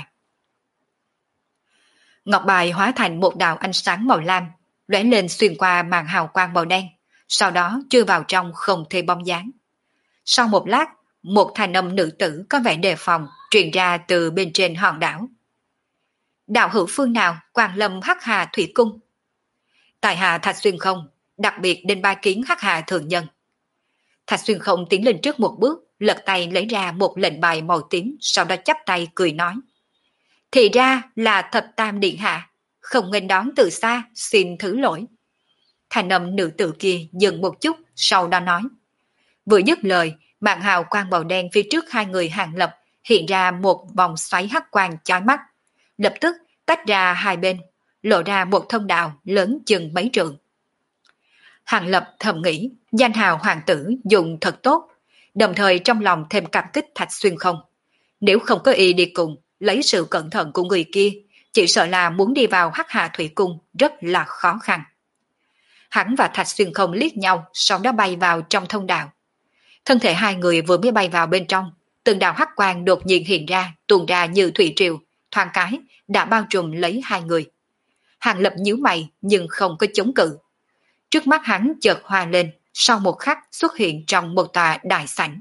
Ngọc bài hóa thành một đạo ánh sáng màu lam, lóe lên xuyên qua màn hào quang màu đen, sau đó chui vào trong không thấy bóng dáng. Sau một lát, một thanh âm nữ tử có vẻ đề phòng truyền ra từ bên trên hòn đảo. Đạo hữu phương nào Quang Lâm Hắc Hà Thủy Cung? Tại hạ Thạch Xuyên Không, đặc biệt đến bái kiến Hắc Hà thượng nhân. Thạch Xuyên Không tiến lên trước một bước, lật tay lấy ra một lệnh bài màu tím, sau đó chắp tay cười nói. Thì ra là Thập Tam Điện Hạ, không nghênh đón từ xa, xin thứ lỗi. Thanh âm nữ tử kia dừng một chút, sau đó nói. Vừa dứt lời, màn hào quang màu đen phía trước hai người Hàng Lập hiện ra một vòng xoáy hắc quang chói mắt, lập tức tách ra hai bên, lộ ra một thông đạo lớn chừng mấy trượng. Hàng Lập thầm nghĩ, danh hào hoàng tử dùng thật tốt, đồng thời trong lòng thêm cảm kích Thạch Xuyên Không. Nếu không có ý đi cùng, lấy sự cẩn thận của người kia, chỉ sợ là muốn đi vào Hắc Hà Thủy Cung rất là khó khăn. Hắn và Thạch Xuyên Không liếc nhau, sau đó bay vào trong thông đạo. Thân thể hai người vừa mới bay vào bên trong, từng đạo hắc quang đột nhiên hiện ra, tuôn ra như thủy triều, thoáng cái đã bao trùm lấy hai người. Hàng Lập nhíu mày nhưng không có chống cự. Trước mắt hắn chợt hoa lên, sau một khắc xuất hiện trong một tòa đại sảnh.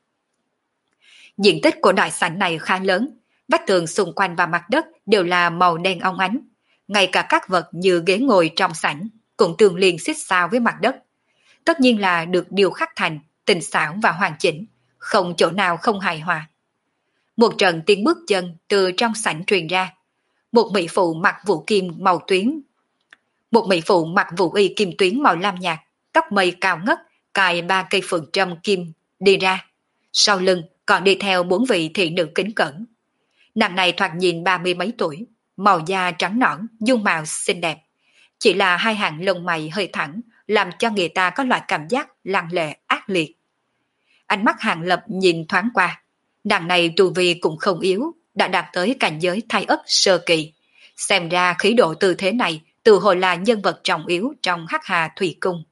Diện tích của đại sảnh này khá lớn, vách tường xung quanh và mặt đất đều là màu đen óng ánh, ngay cả các vật như ghế ngồi trong sảnh cũng tương liên xít sao với mặt đất. Tất nhiên là được điều khắc thành tinh xảo và hoàn chỉnh, không chỗ nào không hài hòa. Một trận tiếng bước chân từ trong sảnh truyền ra. Một mỹ phụ mặc vũ kim màu tuyến. Một mỹ phụ mặc vũ y kim tuyến màu lam nhạt, tóc mây cao ngất, cài 3 cây phượng trâm kim đi ra. Sau lưng còn đi theo 4 vị thị nữ kính cẩn. Nàng này thoạt nhìn 30 mấy tuổi, màu da trắng nõn, dung mạo xinh đẹp. Chỉ là hai hàng lông mày hơi thẳng, làm cho người ta có loại cảm giác lăng lệ ác liệt. Ánh mắt Hàng Lập nhìn thoáng qua, nàng này tu vi cũng không yếu, đã đạt tới cảnh giới thái ất sơ kỳ. Xem ra khí độ tư thế này tự hồ là nhân vật trọng yếu trong Hắc Hà Thủy Cung.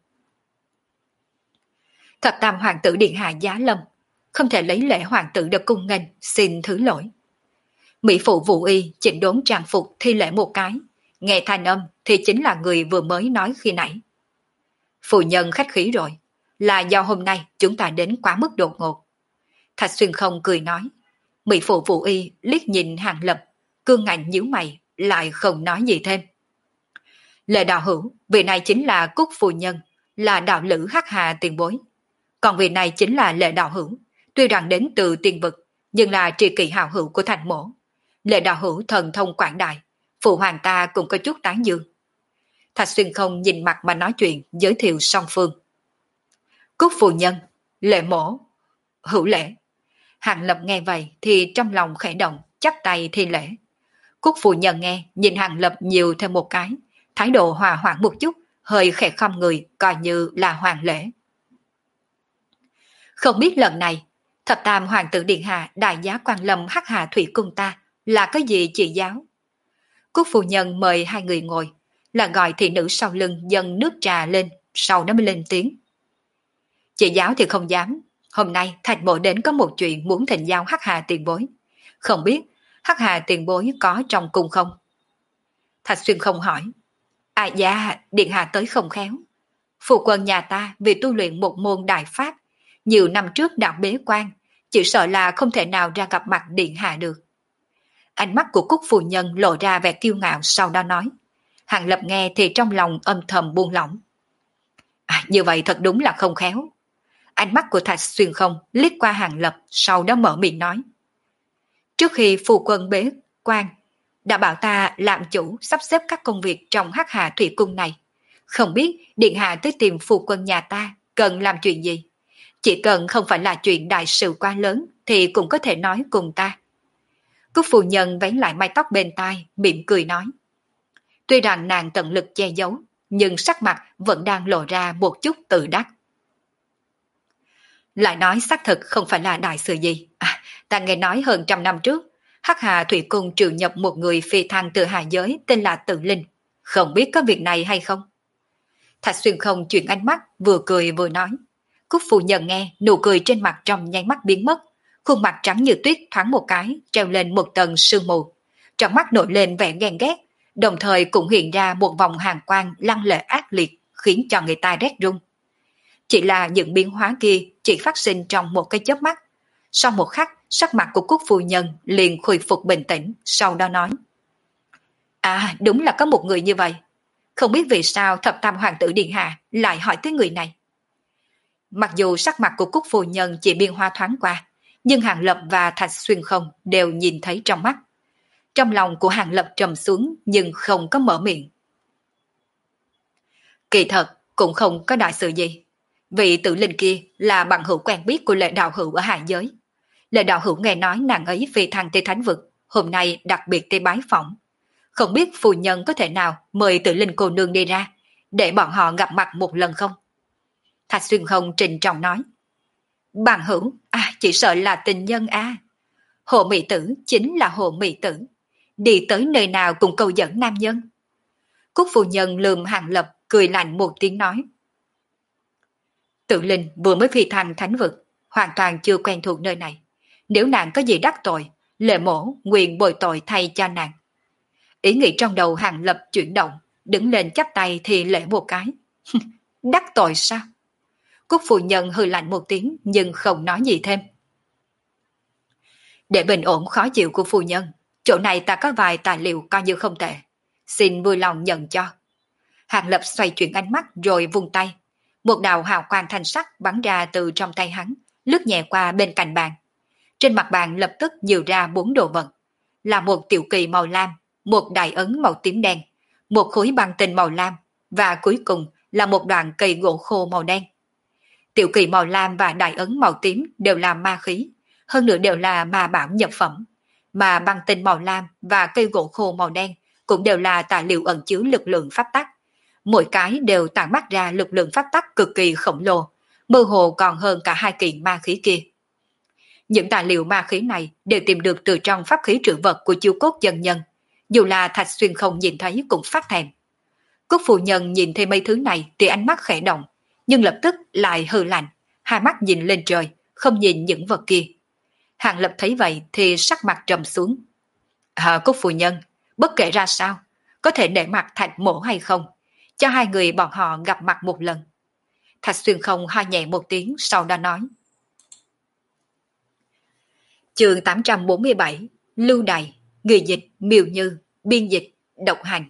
Thập Tam Hoàng tử điện hạ giá lâm, không thể lấy lễ hoàng tử được cung nghênh, xin thứ lỗi. Mỹ phụ Vũ Y chỉnh đốn trang phục thi lễ một cái, nghe thanh âm thì chính là người vừa mới nói khi nãy. Phụ nhân khách khí rồi, là do hôm nay chúng ta đến quá mức đột ngột. Thạch Xuyên Không cười nói. Mỹ phụ Vũ Y liếc nhìn Hàng Lập, cương ngạnh nhíu mày, lại không nói gì thêm. Lệ đạo hữu, vị này chính là Cúc phu nhân, là đạo lữ Hắc Hà tiền bối. Còn vị này chính là Lệ đạo hữu, tuy rằng đến từ tiên vực, nhưng là tri kỷ hào hữu của thành mổ. Lệ đạo hữu thần thông quảng đại, phụ hoàng ta cũng có chút tán dương. Thạch Xuyên Không nhìn mặt mà nói chuyện, giới thiệu song phương. Cúc phu nhân, Lệ mổ, hữu lễ. Hàng Lập nghe vậy thì trong lòng khẽ động, chắp tay thi lễ. Cúc phu nhân nghe, nhìn Hàng Lập nhiều thêm một cái, thái độ hòa hoãn một chút, hơi khẽ khom người, coi như là hoàng lễ. Không biết lần này, Thập Tam Hoàng tử điện hạ đại giá Quang Lâm Hắc Hà Thủy Cung ta là cái gì chị giáo? Cúc phu nhân mời hai người ngồi, là gọi thị nữ sau lưng dâng nước trà lên, sau đó mới lên tiếng. Chị giáo thì không dám, hôm nay Thạch Mộ đến có một chuyện muốn thỉnh giáo Hắc Hà tiền bối. Không biết Hắc Hà tiền bối có trong cung không? Thạch Xuyên Không hỏi. À dạ, điện hạ tới không khéo. Phụ quân nhà ta vì tu luyện một môn đại pháp, nhiều năm trước đã bế quan, chỉ sợ là không thể nào ra gặp mặt điện hạ được. Ánh mắt của Cúc phu nhân lộ ra vẻ kiêu ngạo, sau đó nói. Hàng Lập nghe thì trong lòng âm thầm buông lỏng. Như vậy thật đúng là không khéo. Ánh mắt của Thạch Xuyên Không liếc qua Hàng Lập, sau đó mở miệng nói. Trước khi phu quân bế quan, đã bảo ta làm chủ sắp xếp các công việc trong Hắc Hà Thủy Cung này. Không biết điện hạ tới tìm phu quân nhà ta cần làm chuyện gì. Chỉ cần không phải là chuyện đại sự quá lớn thì cũng có thể nói cùng ta. Cúc phu nhân vén lại mái tóc bên tai, mỉm cười nói. Tuy rằng nàng tận lực che giấu, nhưng sắc mặt vẫn đang lộ ra một chút tự đắc. Lại nói xác thực không phải là đại sự gì. Ta nghe nói hơn 100 năm trước, Hắc Hà Thủy Cung triệu nhập một người phi thăng từ hạ giới tên là Tự Linh. Không biết có việc này hay không? Thạch Xuyên không chuyển ánh mắt, vừa cười vừa nói. Cúc phu nhân nghe, nụ cười trên mặt trong nháy mắt biến mất, khuôn mặt trắng như tuyết thoáng một cái, treo lên một tầng sương mù. Trong mắt nổi lên vẻ ghen ghét, đồng thời cũng hiện ra một vòng hàn quang lăng lệ ác liệt, khiến cho người ta rét run. Chỉ là những biến hóa kia chỉ phát sinh trong một cái chớp mắt. Sau một khắc, sắc mặt của Cúc phu nhân liền khôi phục bình tĩnh, sau đó nói. À, đúng là có một người như vậy. Không biết vì sao thập tam hoàng tử điện hạ lại hỏi tới người này. Mặc dù sắc mặt của Cúc phu nhân chỉ biên hoa thoáng qua, nhưng Hàng Lập và Thạch Xuyên không đều nhìn thấy trong mắt. Trong lòng của Hàng Lập trầm xuống nhưng không có mở miệng. Kỳ thật cũng không có đại sự gì. Vị tử linh kia là bằng hữu quen biết của Lệ đạo hữu ở hạ giới. Lệ đạo hữu nghe nói nàng ấy phi thăng tới thánh vực, hôm nay đặc biệt tới bái phỏng. Không biết phu nhân có thể nào mời tử linh cô nương đi ra, để bọn họ gặp mặt một lần không? Thạch Xuyên không trịnh trọng nói. Bằng hữu, chỉ sợ là tình nhân a. Hồ Mỹ Tử chính là Hồ Mỹ Tử, đi tới nơi nào cũng câu dẫn nam nhân. Cúc phu nhân lườm Hàng Lập cười lạnh một tiếng nói. Tự linh vừa mới phi thăng thánh vực, hoàn toàn chưa quen thuộc nơi này. Nếu nàng có gì đắc tội, Lệ mổ nguyện bồi tội thay cho nàng. Ý nghĩ trong đầu Hàng Lập chuyển động, đứng lên chắp tay thì lễ một cái. Đắc tội sao? Cúc phu nhân hừ lạnh một tiếng nhưng không nói gì thêm. Để bình ổn khó chịu của phu nhân, chỗ này ta có vài tài liệu coi như không tệ. Xin vui lòng nhận cho. Hàng Lập xoay chuyển ánh mắt rồi vung tay. Một đạo hào quang thanh sắc bắn ra từ trong tay hắn, lướt nhẹ qua bên cạnh bàn. Trên mặt bàn lập tức nhiều ra 4 đồ vật. Là một tiểu kỳ màu lam, một đại ấn màu tím đen, một khối băng tinh màu lam, và cuối cùng là một đoạn cây gỗ khô màu đen. Tiểu kỳ màu lam và đại ấn màu tím đều là ma khí, hơn nữa đều là ma bảo nhập phẩm. Mà băng tinh màu lam và cây gỗ khô màu đen cũng đều là tài liệu ẩn chứa lực lượng pháp tắc. Mỗi cái đều tản mát ra lực lượng pháp tắc cực kỳ khổng lồ, mơ hồ còn hơn cả 2 kiện ma khí kia. Những tài liệu ma khí này đều tìm được từ trong pháp khí trữ vật của Chiêu Cốt chân nhân, dù là Thạch Xuyên không nhìn thấy cũng phát thèm. Cúc phu nhân nhìn thấy mấy thứ này thì ánh mắt khẽ động, nhưng lập tức lại hừ lạnh, hai mắt nhìn lên trời, không nhìn những vật kia. Hàng Lập thấy vậy thì sắc mặt trầm xuống. Cúc phu nhân, bất kể ra sao, có thể để mặt Thạch mổ hay không, cho hai người bọn họ gặp mặt một lần. Thạch Xuyên không ho nhẹ một tiếng sau đó nói. Chương 847, Lưu Đày, người dịch Miêu Như, biên dịch Độc Hành.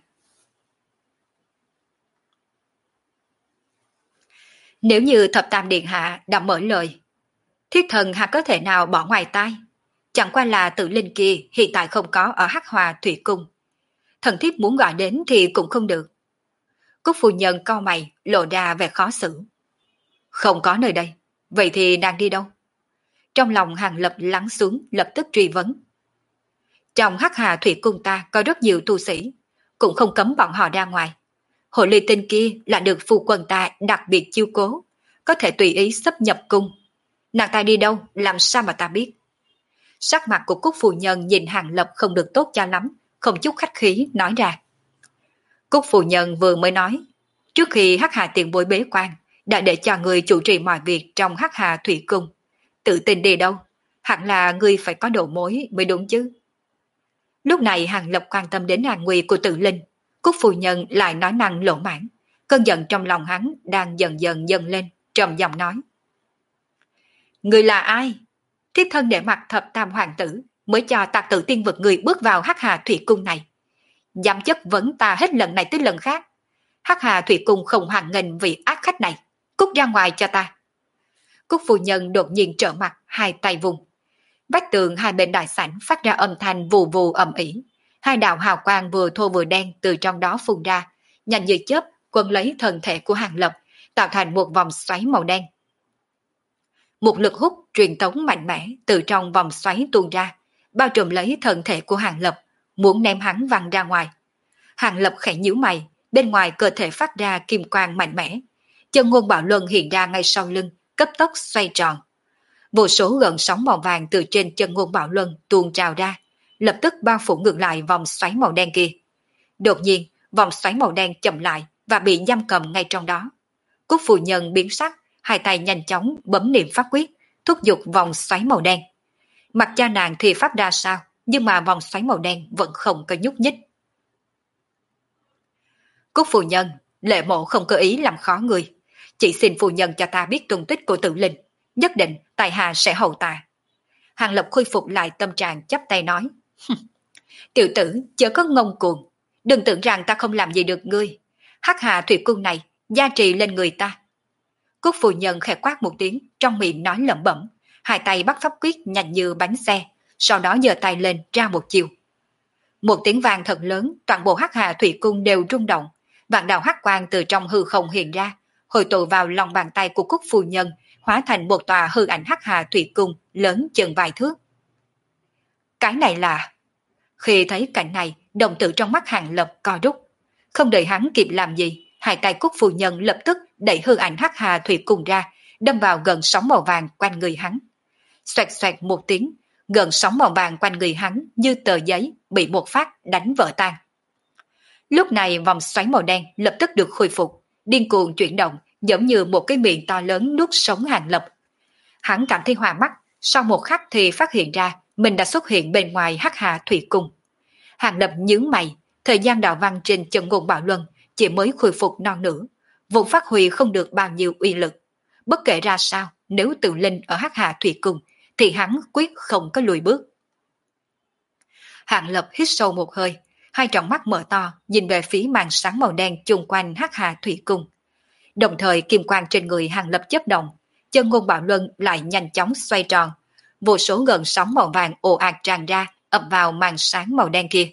Nếu như thập tam điện hạ đã mở lời, thiết thần hạ có thể nào bỏ ngoài tai? Chẳng qua là tự linh kia hiện tại không có ở Hắc Hòa Thủy Cung. Thần thiếp muốn gọi đến thì cũng không được. Cúc phu nhân cau mày, lộ ra vẻ khó xử. Không có nơi đây, vậy thì nàng đi đâu? Trong lòng Hàng Lập lắng xuống, lập tức truy vấn. Trong Hắc Hà Thủy Cung ta có rất nhiều tu sĩ, cũng không cấm bọn họ ra ngoài. Hội ly tinh kia là được phu quân ta đặc biệt chiêu cố, có thể tùy ý sắp nhập cung. Nàng ta đi đâu, làm sao mà ta biết? Sắc mặt của Cúc phu nhân nhìn Hàng Lập không được tốt cho lắm, không chút khách khí nói ra. Cúc phu nhân vừa mới nói, trước khi Hắc Hà tiền bối bế quan, đã để cho người chủ trì mọi việc trong Hắc Hà Thủy Cung. Tự tin đi đâu? Hẳn là người phải có đầu mối mới đúng chứ. Lúc này Hàng Lập quan tâm đến an nguy của Tự Linh, Cúc phu nhân lại nói năng lỗ mãn, cơn giận trong lòng hắn đang dần dần dâng lên, trầm giọng nói. Người là ai? Thiết thân để mặt thập tam hoàng tử mới cho Tạc Tử Tiên vực người bước vào Hắc Hà Thủy Cung này. Dám chất vấn ta hết lần này tới lần khác. Hắc Hà Thủy Cung không hoan nghênh vị ác khách này, cút ra ngoài cho ta. Cúc phu nhân đột nhiên trở mặt, hai tay vùng. Vách tường hai bên đại sảnh phát ra âm thanh vù vù ầm ĩ. Hai đạo hào quang vừa thô vừa đen từ trong đó phun ra, nhanh như chớp quấn lấy thân thể của Hàng Lập, tạo thành một vòng xoáy màu đen. Một lực hút truyền tống mạnh mẽ từ trong vòng xoáy tuôn ra, bao trùm lấy thân thể của Hàng Lập, muốn ném hắn văng ra ngoài. Hàng Lập khẽ nhíu mày, bên ngoài cơ thể phát ra kim quang mạnh mẽ. Chân ngôn bảo luân hiện ra ngay sau lưng, cấp tốc xoay tròn. Vô số gợn sóng màu vàng từ trên chân ngôn bảo luân tuôn trào ra, lập tức bao phủ ngược lại vòng xoáy màu đen kia. Đột nhiên, vòng xoáy màu đen chậm lại và bị giam cầm ngay trong đó. Cúc phu nhân biến sắc, hai tay nhanh chóng bấm niệm pháp quyết, thúc giục vòng xoáy màu đen. Mặt cha nàng thì pháp ra sao, nhưng mà vòng xoáy màu đen vẫn không có nhúc nhích. Cúc phu nhân, Lệ mộ không có ý làm khó người. Chỉ xin phu nhân cho ta biết tung tích của Tử Linh, nhất định tại hạ sẽ hầu tạ. Hàng Lập khôi phục lại tâm trạng chắp tay nói. Tiểu tử chớ có ngông cuồng, đừng tưởng rằng ta không làm gì được ngươi. Hắc Hà Thủy Cung này gia trì lên người ta. Cúc phu nhân khẽ quát một tiếng, trong miệng nói lẩm bẩm, hai tay bắt pháp quyết nhanh như bánh xe, sau đó giơ tay lên ra một chiều. Một tiếng vang thật lớn, toàn bộ Hắc Hà Thủy Cung đều rung động, vạn đạo hắc quang từ trong hư không hiện ra, hội tụ vào lòng bàn tay của Cúc phu nhân, hóa thành một tòa hư ảnh Hắc Hà Thủy Cung lớn chừng vài thước. Cái này là... Khi thấy cảnh này, đồng tử trong mắt Hàng Lập co rút. Không đợi hắn kịp làm gì, hai tay Cúc phu nhân lập tức đẩy hư ảnh Hắc Hà Thủy Cung ra, đâm vào gần sóng màu vàng quanh người hắn. Xoẹt xoẹt một tiếng, gần sóng màu vàng quanh người hắn như tờ giấy bị một phát đánh vỡ tan. Lúc này vòng xoáy màu đen lập tức được khôi phục, điên cuồng chuyển động, giống như một cái miệng to lớn nuốt sống Hàng Lập. Hắn cảm thấy hoa mắt, sau một khắc thì phát hiện ra mình đã xuất hiện bên ngoài Hắc Hà Thủy Cung. Hàng Lập nhướng mày, thời gian đạo văn trên chân ngôn Bảo Luân chỉ mới khôi phục non nửa, vốn phát huy không được bao nhiêu uy lực. Bất kể ra sao, nếu Tự Linh ở Hắc Hà Thủy Cung thì hắn quyết không có lùi bước. Hàng Lập hít sâu một hơi, hai tròng mắt mở to nhìn về phía màn sáng màu đen chung quanh Hắc Hà Thủy Cung. Đồng thời kim quang trên người Hàng Lập chớp động, chân ngôn Bảo Luân lại nhanh chóng xoay tròn, vô số gần sóng màu vàng ồ ạt tràn ra, ập vào màn sáng màu đen kia.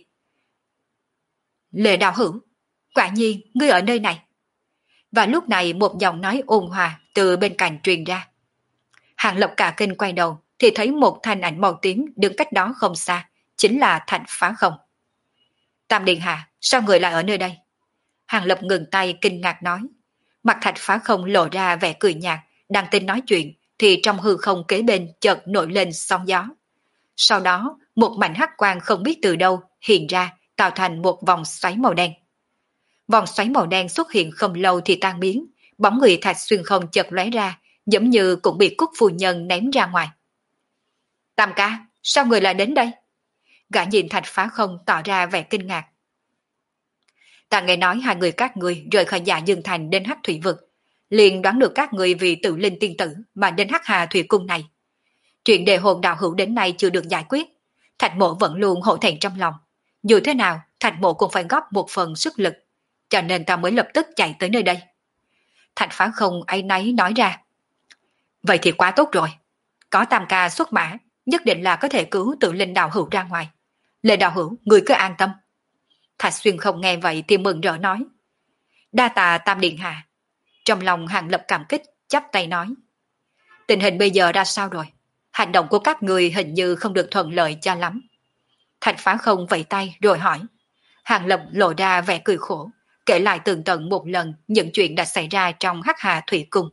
Lệ đạo hữu, quả nhiên ngươi ở nơi này. Và lúc này một giọng nói ôn hòa từ bên cạnh truyền ra. Hàng Lập cả kinh quay đầu thì thấy một thanh ảnh màu tím đứng cách đó không xa, chính là Thạch Phá Không. Tam Điện Hạ, sao người lại ở nơi đây? Hàng Lập ngừng tay kinh ngạc nói. Mặt Thạch Phá Không lộ ra vẻ cười nhạt, đang tính nói chuyện thì trong hư không kế bên chợt nổi lên sóng gió. Sau đó một mảnh hắc quang không biết từ đâu hiện ra, tạo thành một vòng xoáy màu đen. Vòng xoáy màu đen xuất hiện không lâu thì tan biến, bóng người Thạch Xuyên Không chợt lóe ra, giống như cũng bị Cúc phu nhân ném ra ngoài. Tam ca, sao người lại đến đây? Gã nhìn Thạch Phá Không tỏ ra vẻ kinh ngạc. Ta nghe nói hai người các ngươi rời khỏi Dạ Dương Thành đến Hắc Thủy Vực, liền đoán được các ngươi vì Tự Linh tiên tử mà đến Hắc Hà Thủy Cung này. Chuyện đề hồn đạo hữu đến nay chưa được giải quyết, Thạch Mộ vẫn luôn hổ thẹn trong lòng. Dù thế nào, Thạch Mộ cũng phải góp một phần sức lực, cho nên ta mới lập tức chạy tới nơi đây. Thạch Phá Không áy náy nói ra. Vậy thì quá tốt rồi, có Tam ca xuất mã, nhất định là có thể cứu Tự Linh đạo hữu ra ngoài. Lệ đạo hữu, người cứ an tâm. Thạch Xuyên Không nghe vậy thì mừng rỡ nói. Đa tạ Tam Điện Hạ. Trong lòng Hàng Lập cảm kích, chắp tay nói. Tình hình bây giờ ra sao rồi? Hành động của các người hình như không được thuận lợi cho lắm. Thạch Phá Không vẫy tay rồi hỏi. Hàng Lập lộ ra vẻ cười khổ, kể lại tường tận một lần những chuyện đã xảy ra trong Hắc Hà Thủy Cung.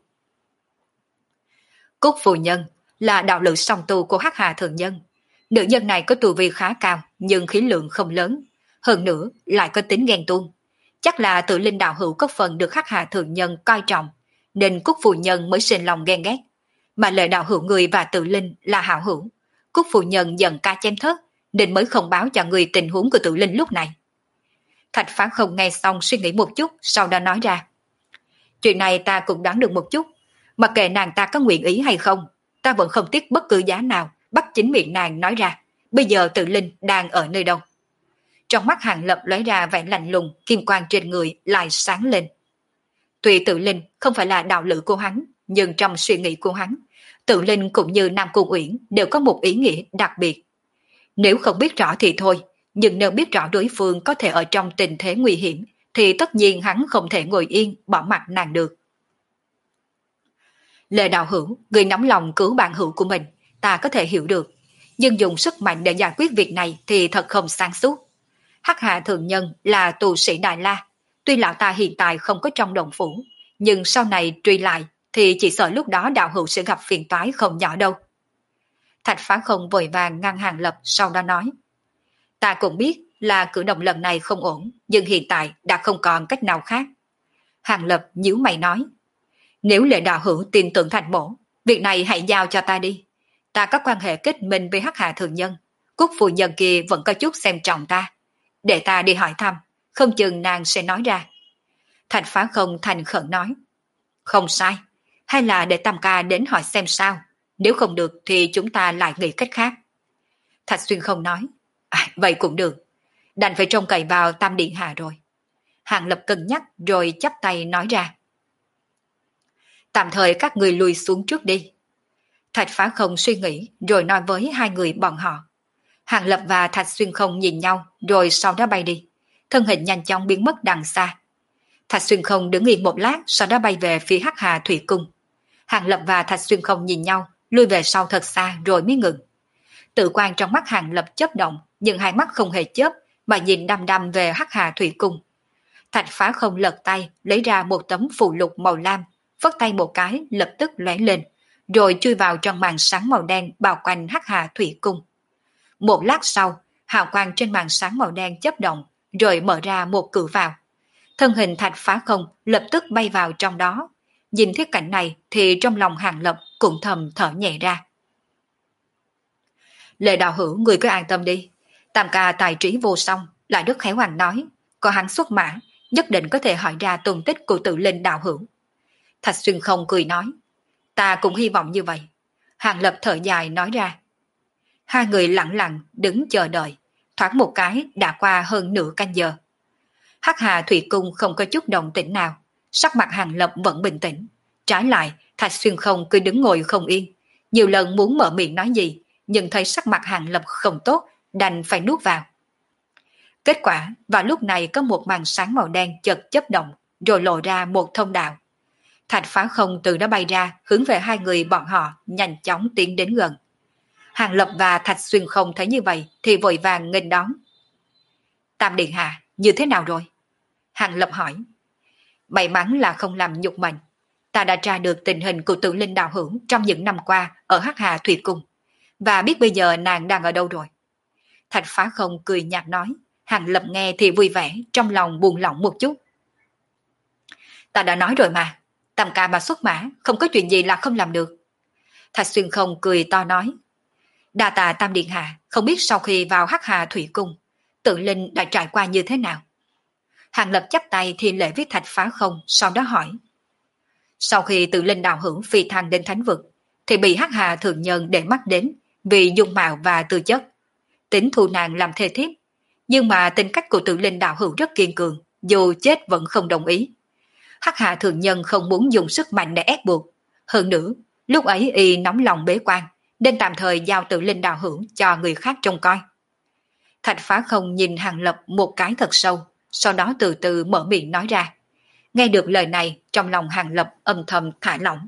Cúc phu nhân là đạo lữ song tu của Hắc Hà Thượng Nhân. Nữ nhân này có tu vi khá cao nhưng khí lượng không lớn, hơn nữa lại có tính ghen tuông. Chắc là Tự Linh đạo hữu có phần được Hắc Hà Thượng Nhân coi trọng, nên Cúc phu nhân mới sinh lòng ghen ghét. Mà Lệ đạo hữu người và Tự Linh là hảo hữu, Cúc phu nhân giận ca chém thớt nên mới không báo cho người tình huống của Tự Linh lúc này. Thạch Phá Không nghe xong suy nghĩ một chút, sau đó nói ra. Chuyện này ta cũng đoán được một chút, mặc kệ nàng ta có nguyện ý hay không, ta vẫn không tiếc bất cứ giá nào bắt chính miệng nàng nói ra, bây giờ Tự Linh đang ở nơi đâu. Trong mắt Hàng Lập lóe ra vẻ lạnh lùng, kim quang trên người lại sáng lên. Tuy Tự Linh không phải là đạo lữ của hắn, nhưng trong suy nghĩ của hắn, Tự Linh cũng như Nam Cung Uyển đều có một ý nghĩa đặc biệt. Nếu không biết rõ thì thôi, nhưng nếu biết rõ đối phương có thể ở trong tình thế nguy hiểm, thì tất nhiên hắn không thể ngồi yên bỏ mặc nàng được. Lệ đạo hữu, người nóng lòng cứu bạn hữu của mình, ta có thể hiểu được, nhưng dùng sức mạnh để giải quyết việc này thì thật không sáng suốt. Hắc Hà Thượng Nhân là tù sĩ Đại La, tuy lão ta hiện tại không có trong đồng phủ, nhưng sau này truy lại thì chỉ sợ lúc đó đạo hữu sẽ gặp phiền toái không nhỏ đâu. Thạch Phá Không vội vàng ngăn Hàng Lập, sau đó nói. Ta cũng biết là cử động lần này không ổn, nhưng hiện tại đã không còn cách nào khác. Hàng Lập nhíu mày nói, nếu Lệ đạo hữu tin tưởng Thành mổ, việc này hãy giao cho ta đi. Ta có quan hệ kết minh với Hắc Hà thường nhân, Cúc phu nhân kia vẫn có chút xem trọng ta. Để ta đi hỏi thăm, không chừng nàng sẽ nói ra. Thành Phá Không thành khẩn nói, không sai, hay là để Tam ca đến hỏi xem sao, nếu không được thì chúng ta lại nghĩ cách khác. Thạch Xuyên Không nói, vậy cũng được, đành phải trông cậy vào Tam Điện Hạ rồi. Hàng Lập cân nhắc rồi chắp tay nói ra, tạm thời các người lùi xuống trước đi. Thạch Phá Không suy nghĩ rồi nói với hai người bọn họ. Hàng Lập và Thạch Xuyên Không nhìn nhau rồi sau đó bay đi, thân hình nhanh chóng biến mất đằng xa. Thạch Xuyên Không đứng yên một lát, sau đó bay về phía Hắc Hà Thủy Cung. Hàng Lập và Thạch Xuyên Không nhìn nhau, lui về sau thật xa rồi mới ngừng. Tự quan trong mắt Hàng Lập chớp động, nhưng hai mắt không hề chớp mà nhìn đăm đăm về Hắc Hà Thủy Cung. Thạch Phá Không lật tay lấy ra một tấm phù lục màu lam, phất tay một cái lập tức lóe lên, rồi chui vào trong màn sáng màu đen bao quanh Hắc Hà Thủy Cung. Một lát sau, hào quang trên màn sáng màu đen chớp động, rồi mở ra một cửa vào. Thân hình Thạch Phá Không lập tức bay vào trong đó. Nhìn thấy cảnh này thì trong lòng Hàng Lập cũng thầm thở nhẹ ra. Lệ đạo hữu, người cứ an tâm đi. Tam ca tài trí vô song, lại rất khéo ăn nói. Có hắn xuất mã, nhất định có thể hỏi ra tung tích của Tự Linh đạo hữu. Thạch Xuyên Không cười nói, ta cũng hy vọng như vậy. Hàng Lập thở dài nói ra. Hai người lặng lặng đứng chờ đợi, thoáng một cái đã qua hơn nửa canh giờ. Hắc Hà Thủy Cung không có chút động tĩnh nào, sắc mặt Hàng Lập vẫn bình tĩnh. Trái lại, Thạch Xuyên Không cứ đứng ngồi không yên, nhiều lần muốn mở miệng nói gì, nhưng thấy sắc mặt Hàng Lập không tốt, đành phải nuốt vào. Kết quả, vào lúc này có một màn sáng màu đen chợt chớp động, rồi lộ ra một thông đạo. Thạch Phá Không từ đó bay ra, hướng về hai người bọn họ, nhanh chóng tiến đến gần. Hàng Lập và Thạch Xuyên Không thấy như vậy, thì vội vàng nghênh đón. Tam Điện Hạ, như thế nào rồi? Hàng Lập hỏi. May mắn là không làm nhục mình. Ta đã tra được tình hình của Tự Linh đạo hữu trong những năm qua ở Hắc Hà Thủy Cung, và biết bây giờ nàng đang ở đâu rồi. Thạch Phá Không cười nhạt nói. Hàng Lập nghe thì vui vẻ, trong lòng buồn lỏng một chút. Ta đã nói rồi mà, Tam ca mà xuất mã, không có chuyện gì là không làm được. Thạch Xuyên Không cười to nói. Đa tạ Tam Điện Hạ, không biết sau khi vào Hắc Hà Thủy Cung, Tự Linh đã trải qua như thế nào. Hàng Lập chắp tay thi lễ với Thạch Phá Không, sau đó hỏi. Sau khi Tự Linh đạo hữu phi thăng đến thánh vực, thì bị Hắc Hà thường nhân để mắt đến vì dung mạo và tư chất, tính thu nàng làm thê thiếp. Nhưng mà tính cách của Tự Linh đạo hữu rất kiên cường, dù chết vẫn không đồng ý. Hắc Hà thường nhân không muốn dùng sức mạnh để ép buộc. Hơn nữa, lúc ấy y nóng lòng bế quan, nên tạm thời giao Tự Linh đạo hữu cho người khác trông coi. Thạch Phá Không nhìn Hàng Lập một cái thật sâu, sau đó từ từ mở miệng nói ra. Nghe được lời này, trong lòng Hàng Lập âm thầm thả lỏng.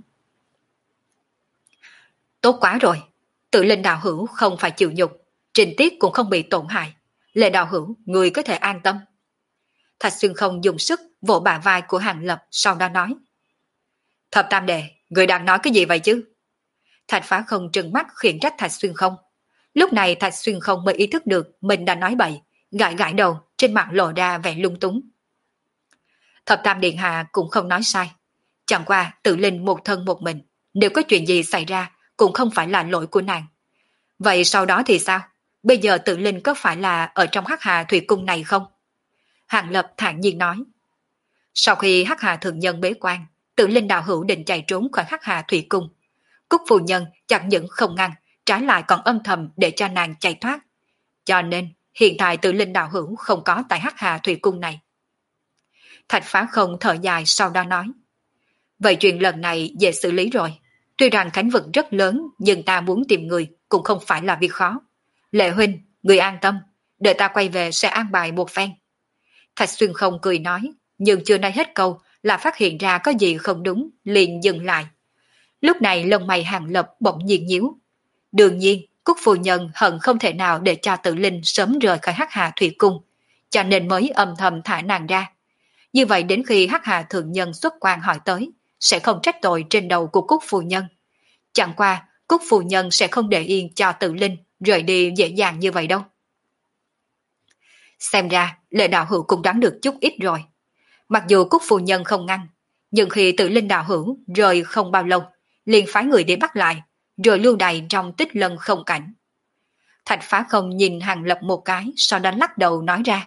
Tốt quá rồi, Tự Linh đạo hữu không phải chịu nhục, trình tiết cũng không bị tổn hại. Lệ đạo hữu, người có thể an tâm. Thạch Xuyên Không dùng sức vỗ bả vai của Hàng Lập, sau đó nói. Thập Tam Đệ, người đang nói cái gì vậy chứ? Thạch Phá Không trừng mắt khiển trách Thạch Xuyên Không. Lúc này Thạch Xuyên Không mới ý thức được mình đã nói bậy, gãi gãi đầu, trên mặt lộ ra vẻ lung túng. Thập Tam Điện Hạ cũng không nói sai. Chẳng qua Tự Linh một thân một mình, nếu có chuyện gì xảy ra cũng không phải là lỗi của nàng. Vậy sau đó thì sao? Bây giờ Tự Linh có phải là ở trong Hắc Hà Thủy Cung này không? Hàng Lập thản nhiên nói. Sau khi Hắc Hà thường nhân bế quan, Tự Linh đạo hữu định chạy trốn khỏi Hắc Hà Thủy Cung. Cúc phu nhân chẳng những không ngăn, trái lại còn âm thầm để cho nàng chạy thoát. Cho nên hiện tại Tự Linh đạo hữu không có tại Hắc Hà Thủy Cung này. Thạch Phá Không thở dài sau đó nói. Vậy chuyện lần này dễ xử lý rồi. Tuy rằng thánh vực rất lớn, nhưng ta muốn tìm người cũng không phải là việc khó. Lệ huynh, người an tâm, đợi ta quay về sẽ an bài một phen. Thạch Xuyên Không cười nói, nhưng chưa nói hết câu là phát hiện ra có gì không đúng, liền dừng lại. Lúc này lông mày Hàng Lập bỗng nhiên nhíu. Đương nhiên, Cúc phu nhân hận không thể nào để cho Tự Linh sớm rời khỏi Hắc Hà Thủy Cung, cho nên mới âm thầm thả nàng ra. Như vậy đến khi Hắc Hà thượng nhân xuất quan hỏi tới, sẽ không trách tội trên đầu của Cúc phu nhân. Chẳng qua, Cúc phu nhân sẽ không để yên cho Tự Linh rời đi dễ dàng như vậy đâu. Xem ra Lệ đạo hữu cũng đoán được chút ít rồi. Mặc dù Cúc phu nhân không ngăn, nhưng khi Tử Linh đạo hữu rời không bao lâu, liền phái người để bắt lại, rồi lưu đày trong Tích Lân không cảnh. Thạch Phá Không nhìn Hàng Lập một cái, sau đó lắc đầu nói ra.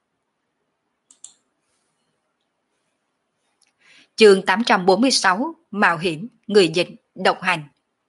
Chương 846, Mạo hiểm, người dịch, độc hành.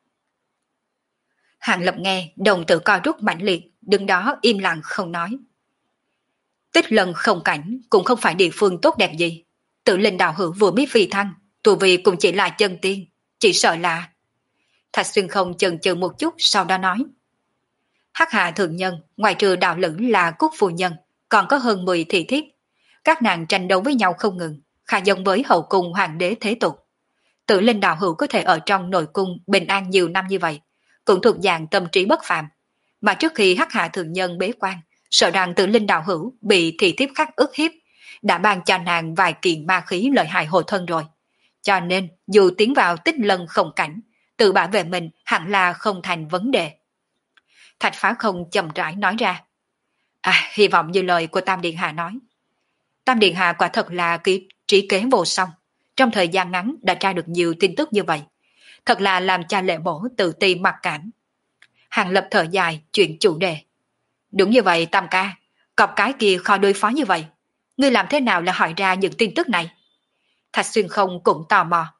Hàng Lập nghe, đồng tử co rút mãnh liệt, đứng đó im lặng không nói. Tích Lân không cảnh cũng không phải địa phương tốt đẹp gì. Tử Linh đạo hữu vừa biết phi thăng, tu vi cũng chỉ là chân tiên, chỉ sợ là... Thạch Xuyên Không chần chừ một chút, sau đó nói. Hắc Hạ thượng nhân, ngoài trừ đạo lữ là Cúc phu nhân, còn có hơn 10 thị thiếp. Các nàng tranh đấu với nhau không ngừng, khá giống với hậu cung hoàng đế thế tục. Tử Linh đạo hữu có thể ở trong nội cung bình an nhiều năm như vậy, cũng thuộc dạng tâm trí bất phàm. Mà trước khi Hắc Hạ thượng nhân bế quan, sợ rằng Tử Linh đạo hữu bị thị thiếp khác ức hiếp, đã ban cho nàng vài kiện ma khí lợi hại hộ thân rồi. Cho nên, dù tiến vào Tích Lân không cảnh, tự bảo vệ mình hẳn là không thành vấn đề. Thạch Phá Không chậm rãi nói ra. Hy vọng như lời của Tam Điện Hạ nói. Tam Điện Hạ quả thật là trí kế vô song. Trong thời gian ngắn đã tra được nhiều tin tức như vậy. Thật là làm cho Lệ Mổ tự ti mặc cảm. Hàng Lập thở dài, chuyển chủ đề. Đúng như vậy Tam ca, cọc cái kia khó đối phó như vậy. Ngươi làm thế nào là hỏi ra những tin tức này? Thạch Xuyên Không cũng tò mò.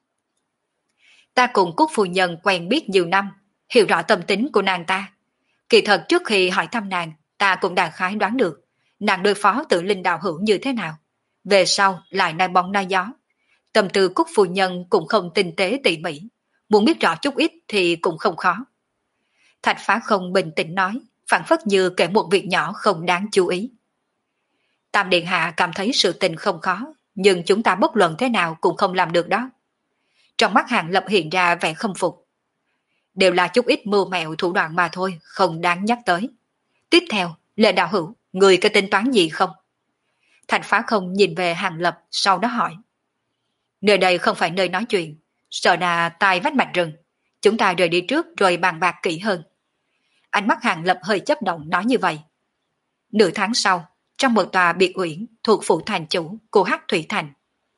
Ta cùng Cúc phu nhân quen biết nhiều năm, hiểu rõ tâm tính của nàng ta. Kỳ thật trước khi hỏi thăm nàng, ta cũng đại khái đoán được nàng đối phó Tử Linh đạo hữu như thế nào. Về sau lại nai bóng nai gió. Tâm tư Cúc phu nhân cũng không tinh tế tỉ mỉ, muốn biết rõ chút ít thì cũng không khó. Thạch Phá Không bình tĩnh nói, phản phất như kể một việc nhỏ không đáng chú ý. Tam Điện Hạ cảm thấy sự tình không khó, nhưng chúng ta bất luận thế nào cũng không làm được đó. Trong mắt Hàng Lập hiện ra vẻ khâm phục. Đều là chút ít mưu mẹo thủ đoạn mà thôi, không đáng nhắc tới. Tiếp theo, Lệ đạo hữu, người có tính toán gì không? Thạch Phá Không nhìn về Hàng Lập, sau đó hỏi. Nơi đây không phải nơi nói chuyện, sợ là tai vách mạch rừng. Chúng ta rời đi trước rồi bàn bạc kỹ hơn. Ánh mắt Hàng Lập hơi chấp động nói như vậy. Nửa tháng sau, trong một tòa biệt uyển thuộc phủ thành chủ của Hắc Thủy Thành.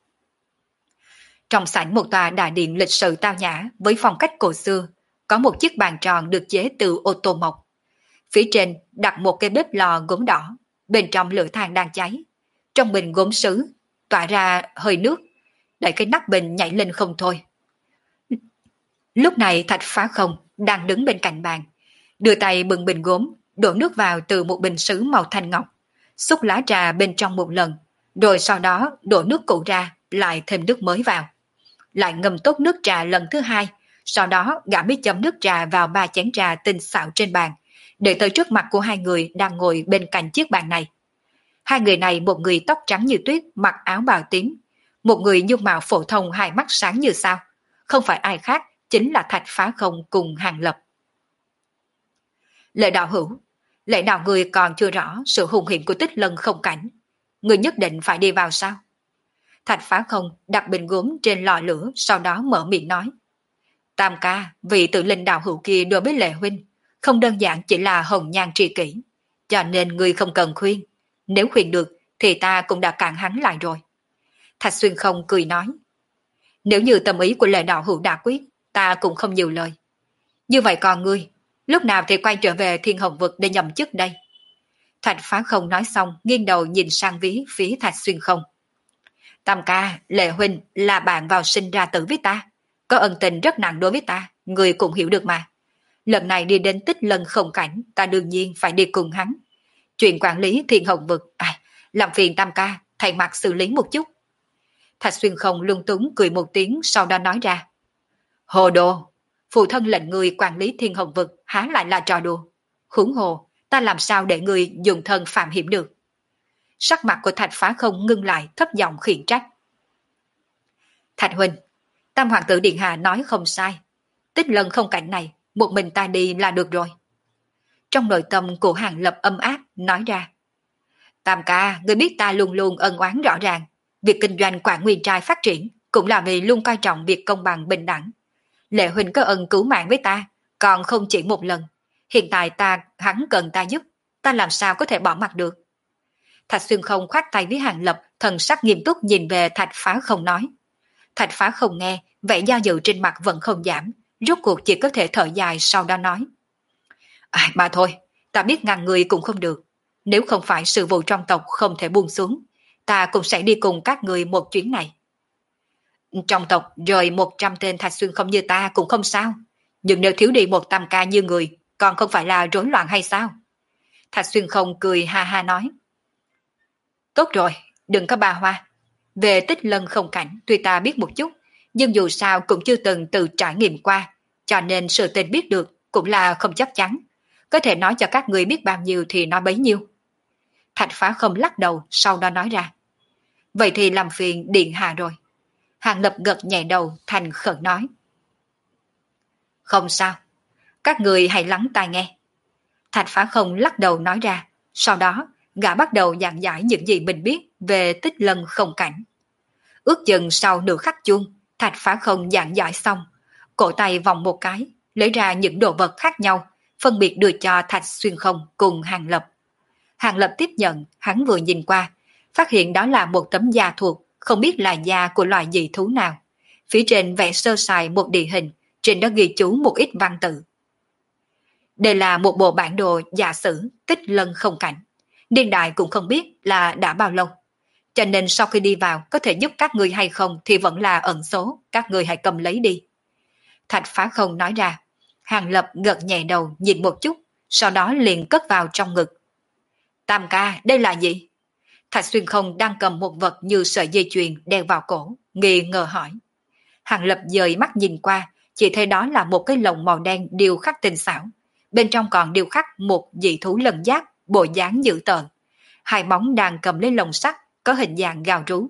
Trong sảnh một tòa đại điện lịch sự tao nhã với phong cách cổ xưa, có một chiếc bàn tròn được chế từ ô tô mộc. Phía trên đặt một cái bếp lò gốm đỏ, bên trong lửa than đang cháy. Trong bình gốm sứ tỏa ra hơi nước, đẩy cái nắp bình nhảy lên không thôi. Lúc này Thạch Phá Không đang đứng bên cạnh bàn, đưa tay bưng bình gốm, đổ nước vào từ một bình sứ màu thanh ngọc, xúc lá trà bên trong một lần, rồi sau đó đổ nước cũ ra, lại thêm nước mới vào. Lại ngâm tốt nước trà lần thứ hai, sau đó gã mới chấm nước trà vào 3 chén trà tinh xảo trên bàn, để tới trước mặt của hai người đang ngồi bên cạnh chiếc bàn này. Hai người này, một người tóc trắng như tuyết, mặc áo bào tím, một người dung mạo phổ thông, hai mắt sáng như sao, không phải ai khác, chính là Thạch Phá Không cùng Hàng Lập. Lệ đạo hữu, lẽ nào người còn chưa rõ sự hùng hiểm của Tích Lân không cảnh? Người nhất định phải đi vào sao? Thạch Phá Không đặt bình gốm trên lò lửa, sau đó mở miệng nói. Tam ca, vị Tử Linh đạo hữu kia đối với Lệ huynh, không đơn giản chỉ là hồng nhan tri kỷ, cho nên người không cần khuyên. Nếu khuyên được, thì ta cũng đã cản hắn lại rồi. Thạch Xuyên Không cười nói. Nếu như tâm ý của Lệ đạo hữu đã quyết, ta cũng không nhiều lời. Như vậy còn ngươi, lúc nào thì quay trở về Thiên Hồng Vực để nhậm chức đây? Thạch Phá Không nói xong, nghiêng đầu nhìn sang phía Thạch Xuyên Không. Tam ca, Lệ huynh là bạn vào sinh ra tử với ta, có ân tình rất nặng đối với ta, người cũng hiểu được mà. Lần này đi đến Tích Lân không cảnh, ta đương nhiên phải đi cùng hắn. Chuyện quản lý Thiên Hồng Vực, làm phiền Tam ca, thay mặt xử lý một chút. Thạch Xuyên Không lung túng cười một tiếng, sau đó nói ra. Hồ đồ, phụ thân lệnh người quản lý Thiên Hồng Vực há lại là trò đùa. Huống hồ, ta làm sao để người dùng thân phạm hiểm được? Sắc mặt của Thạch Phá Không ngưng lại, thấp giọng khiển trách. Thạch huynh, Tam hoàng tử điện hạ nói không sai. Tích Lân không cảnh này, một mình ta đi là được rồi. Trong nội tâm của Hàng Lập âm áp, nói ra. Tam ca, ngươi biết ta luôn luôn ân oán rõ ràng. Việc kinh doanh Quảng Nguyên Trai phát triển cũng là vì luôn coi trọng việc công bằng bình đẳng. Lệ huynh có ân cứu mạng với ta, còn không chỉ một lần. Hiện tại hắn cần ta giúp, ta làm sao có thể bỏ mặt được. Thạch Xuyên Không khoát tay với Hàng Lập, thần sắc nghiêm túc nhìn về Thạch Phá Không nói. Thạch Phá Không nghe, vẻ do dự trên mặt vẫn không giảm, rốt cuộc chỉ có thể thở dài sau đó nói. Mà thôi, ta biết ngăn người cũng không được. Nếu không phải sự vụ trong tộc không thể buông xuống, ta cũng sẽ đi cùng các người một chuyến này. Trong tộc rời 100 tên Thạch Xuyên Không như ta cũng không sao. Nhưng nếu thiếu đi một tam ca như người, còn không phải là rối loạn hay sao? Thạch Xuyên Không cười ha ha nói. Tốt rồi, đừng có bà hoa. Về Tích Lân Không Cảnh tuy ta biết một chút, nhưng dù sao cũng chưa từng tự trải nghiệm qua, cho nên sự tình biết được cũng là không chắc chắn. Có thể nói cho các người biết bao nhiêu thì nói bấy nhiêu. Thạch Phá Không lắc đầu, sau đó nói ra. Vậy thì làm phiền điện hạ rồi. Hàng Lập gật nhẹ đầu, thành khẩn nói. Không sao, các người hãy lắng tai nghe. Thạch Phá Không lắc đầu nói ra, sau đó gã bắt đầu giảng giải những gì mình biết về Tích Lân Không Cảnh. Ước chừng sau nửa khắc chuông, Thạch Phá Không giảng giải xong, cổ tay vòng một cái, lấy ra những đồ vật khác nhau, phân biệt đưa cho Thạch Xuyên Không cùng Hàng Lập. Hàng Lập tiếp nhận, hắn vừa nhìn qua, phát hiện đó là một tấm da thuộc, không biết là da của loài dị thú nào. Phía trên vẽ sơ sài một địa hình, trên đó ghi chú một ít văn tự. Đây là một bộ bản đồ giả sử Tích Lân Không Cảnh. Niên đại cũng không biết là đã bao lâu. Cho nên sau khi đi vào có thể giúp các người hay không thì vẫn là ẩn số, các người hãy cầm lấy đi. Thạch Phá Không nói ra. Hàng Lập gật nhẹ đầu nhìn một chút, sau đó liền cất vào trong ngực. Tam ca, đây là gì? Thạch Xuyên Không đang cầm một vật như sợi dây chuyền đeo vào cổ, nghi ngờ hỏi. Hàng Lập dời mắt nhìn qua, chỉ thấy đó là một cái lồng màu đen điêu khắc tinh xảo. Bên trong còn điêu khắc một dị thú lân giáp, bộ dáng dữ tợn. Hai bóng đang cầm lấy lồng sắt, có hình dạng gào rú.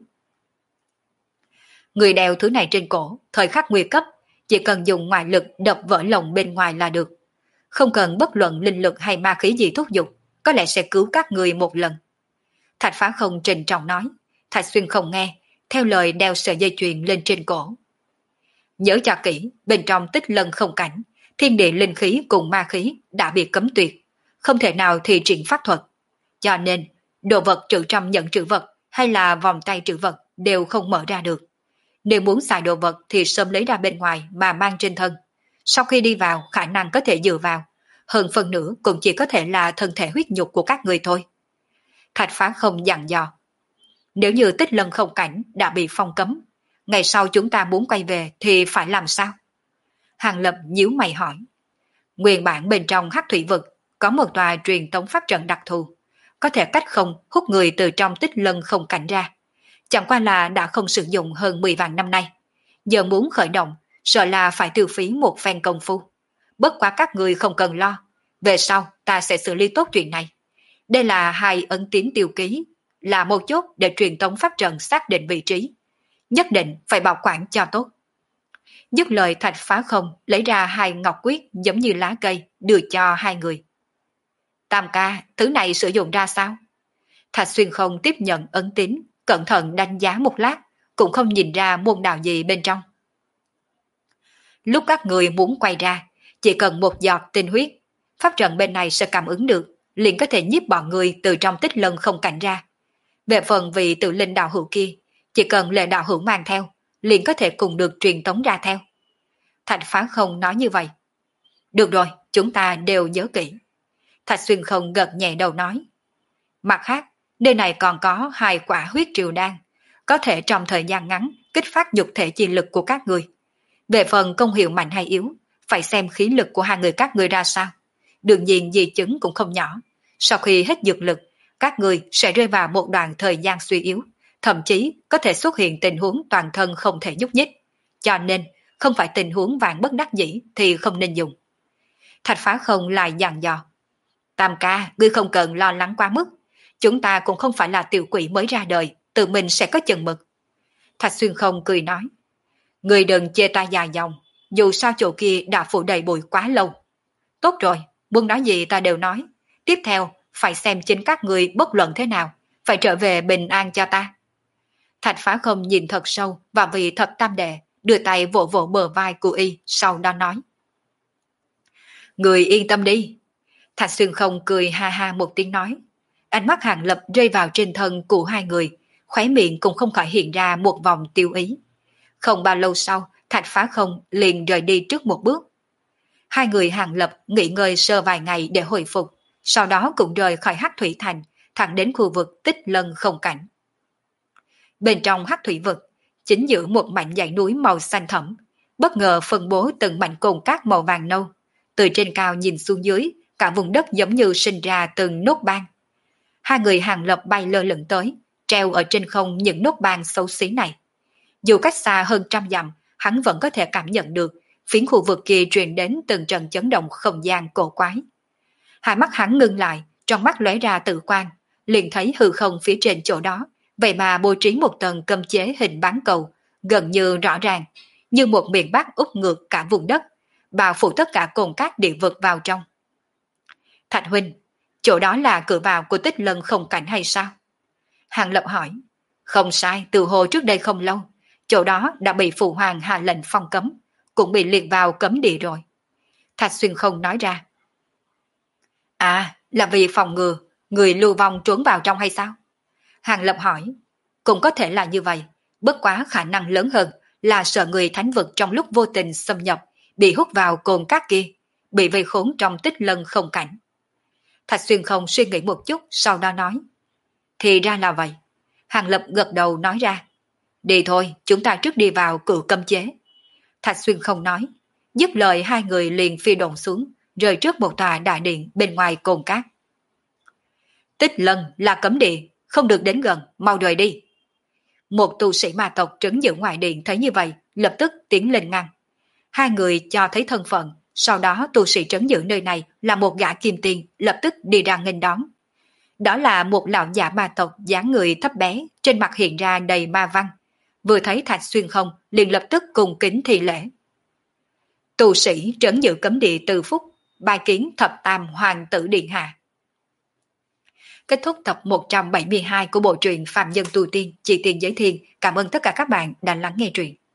Người đeo thứ này trên cổ, thời khắc nguy cấp, chỉ cần dùng ngoại lực đập vỡ lồng bên ngoài là được. Không cần bất luận linh lực hay ma khí gì thúc giục, có lẽ sẽ cứu các người một lần. Thạch Phá Không trịnh trọng nói, Thạch Xuyên Không nghe, theo lời đeo sợi dây chuyền lên trên cổ. Nhớ cho kỹ, bên trong Tích Lân Không Cảnh, thiên địa linh khí cùng ma khí đã bị cấm tuyệt, không thể nào thi triển pháp thuật. Cho nên, đồ vật trữ trong nhận trữ vật hay là vòng tay trữ vật đều không mở ra được. Nếu muốn xài đồ vật thì sớm lấy ra bên ngoài mà mang trên thân. Sau khi đi vào khả năng có thể dựa vào, hơn phần nữa cũng chỉ có thể là thân thể huyết nhục của các người thôi. Thạch Phá Không dặn dò. Nếu như Tích Lân Không Cảnh đã bị phong cấm, ngày sau chúng ta muốn quay về thì phải làm sao? Hàng Lập nhíu mày hỏi. Nguyên bản bên trong Hắc Thủy Vực có một tòa truyền tống pháp trận đặc thù, có thể cách không hút người từ trong Tích Lân Không Cảnh ra. Chẳng qua là đã không sử dụng hơn 10 vạn năm nay. Giờ muốn khởi động, sợ là phải tiêu phí một phen công phu. Bất quá các người không cần lo, về sau ta sẽ xử lý tốt chuyện này. Đây là hai ấn tín tiêu ký, là một chốt để truyền tống pháp trận xác định vị trí. Nhất định phải bảo quản cho tốt. Dứt lời Thạch Phá Không lấy ra hai ngọc quyết giống như lá cây đưa cho hai người. Tam ca, thứ này sử dụng ra sao? Thạch Xuyên Không tiếp nhận ấn tín, cẩn thận đánh giá một lát, cũng không nhìn ra môn đạo gì bên trong. Lúc các người muốn quay ra, chỉ cần một giọt tinh huyết, pháp trận bên này sẽ cảm ứng được, liền có thể nhiếp bọn người từ trong Tích Lân Không Cảnh ra. Về phần vị tự linh đạo hữu kia, chỉ cần lệ đạo hữu mang theo, liền có thể cùng được truyền tống ra theo. Thạch Phá Không nói như vậy. Được rồi, chúng ta đều nhớ kỹ. Thạch Xuyên Không gật nhẹ đầu nói. Mặt khác, nơi này còn có hai quả huyết triều đan, có thể trong thời gian ngắn kích phát nhục thể chi lực của các người. Về phần công hiệu mạnh hay yếu, phải xem khí lực của hai người các người ra sao. Đương nhiên di chứng cũng không nhỏ. Sau khi hết dược lực, các người sẽ rơi vào một đoạn thời gian suy yếu, thậm chí có thể xuất hiện tình huống toàn thân không thể nhúc nhích. Cho nên, không phải tình huống vạn bất đắc dĩ thì không nên dùng. Thạch Phá Không lại dặn dò. Tam ca, ngươi không cần lo lắng quá mức. Chúng ta cũng không phải là tiểu quỷ mới ra đời, tự mình sẽ có chừng mực. Thạch Xuyên Không cười nói. Ngươi đừng chê ta dài dòng, dù sao chỗ kia đã phủ đầy bụi quá lâu. Tốt rồi, muốn nói gì ta đều nói. Tiếp theo, phải xem chính các người bất luận thế nào, phải trở về bình an cho ta. Thạch Phá Không nhìn thật sâu và vì thật tam đệ, đưa tay vỗ vỗ bờ vai của y, sau đó nói. Người yên tâm đi. Thạch Xuyên Không cười ha ha một tiếng nói. Ánh mắt Hàng Lập rơi vào trên thân của hai người, khóe miệng cũng không khỏi hiện ra một vòng tiêu ý. Không bao lâu sau, Thạch Phá Không liền rời đi trước một bước. Hai người Hàng Lập nghỉ ngơi sơ vài ngày để hồi phục, sau đó cũng rời khỏi Hắc Thủy Thành, thẳng đến khu vực Tích Lân Không Cảnh. Bên trong Hắc Thủy Vực, chính giữa một mảnh dãy núi màu xanh thẫm, bất ngờ phân bố từng mảnh cồn cát màu vàng nâu. Từ trên cao nhìn xuống dưới, cả vùng đất giống như sinh ra từng nốt ban. Hai người Hàng Lập bay lơ lửng tới, treo ở trên không những nốt ban xấu xí này. Dù cách xa hơn 100 dặm, hắn vẫn có thể cảm nhận được phiến khu vực kia truyền đến từng trận chấn động không gian cổ quái. Hai mắt hắn ngưng lại, trong mắt lóe ra tự quan, liền thấy hư không phía trên chỗ đó, vậy mà bố trí một tầng cấm chế hình bán cầu, gần như rõ ràng, như một miền Bắc úp ngược cả vùng đất, bao phủ tất cả cồn cát địa vực vào trong. Thạch huynh, chỗ đó là cửa vào của Tích Lân Không Cảnh hay sao? Hàng Lập hỏi. Không sai, từ hồi trước đây không lâu, chỗ đó đã bị Phụ Hoàng hạ lệnh phong cấm, cũng bị liệt vào cấm địa rồi. Thạch Xuyên Không nói ra. À, là vì phòng ngừa, người lưu vong trốn vào trong hay sao? Hàng Lập hỏi. Cũng có thể là như vậy, bất quá khả năng lớn hơn là sợ người thánh vực trong lúc vô tình xâm nhập, bị hút vào cồn cát kia, bị vây khốn trong Tích Lân Không Cảnh. Thạch Xuyên Không suy nghĩ một chút, sau đó nói. Thì ra là vậy. Hàng Lập gật đầu nói ra. Đi thôi, chúng ta trước đi vào cửa cấm chế. Thạch Xuyên Không nói. Dứt lời hai người liền phi độn xuống, rời trước một tòa đại điện bên ngoài cồn cát. Tích Lân là cấm địa, không được đến gần, mau rời đi. Một tu sĩ ma tộc trấn giữ ngoài điện thấy như vậy, lập tức tiến lên ngăn. Hai người cho thấy thân phận, sau đó tu sĩ trấn giữ nơi này là một gã kim tiền, lập tức đi ra nghênh đón. Đó là một lão giả ma tộc dáng người thấp bé, trên mặt hiện ra đầy ma văn. Vừa thấy Thạch Xuyên Không, liền lập tức cùng kính thi lễ. Tu sĩ trấn giữ cấm địa Từ Phúc, bài kiến thập tam hoàng tử điện hạ. Kết thúc tập 172 của bộ truyện Phạm Nhân Tu Tiên, Chỉ Tiền Giới Thiên. Cảm ơn tất cả các bạn đã lắng nghe truyện.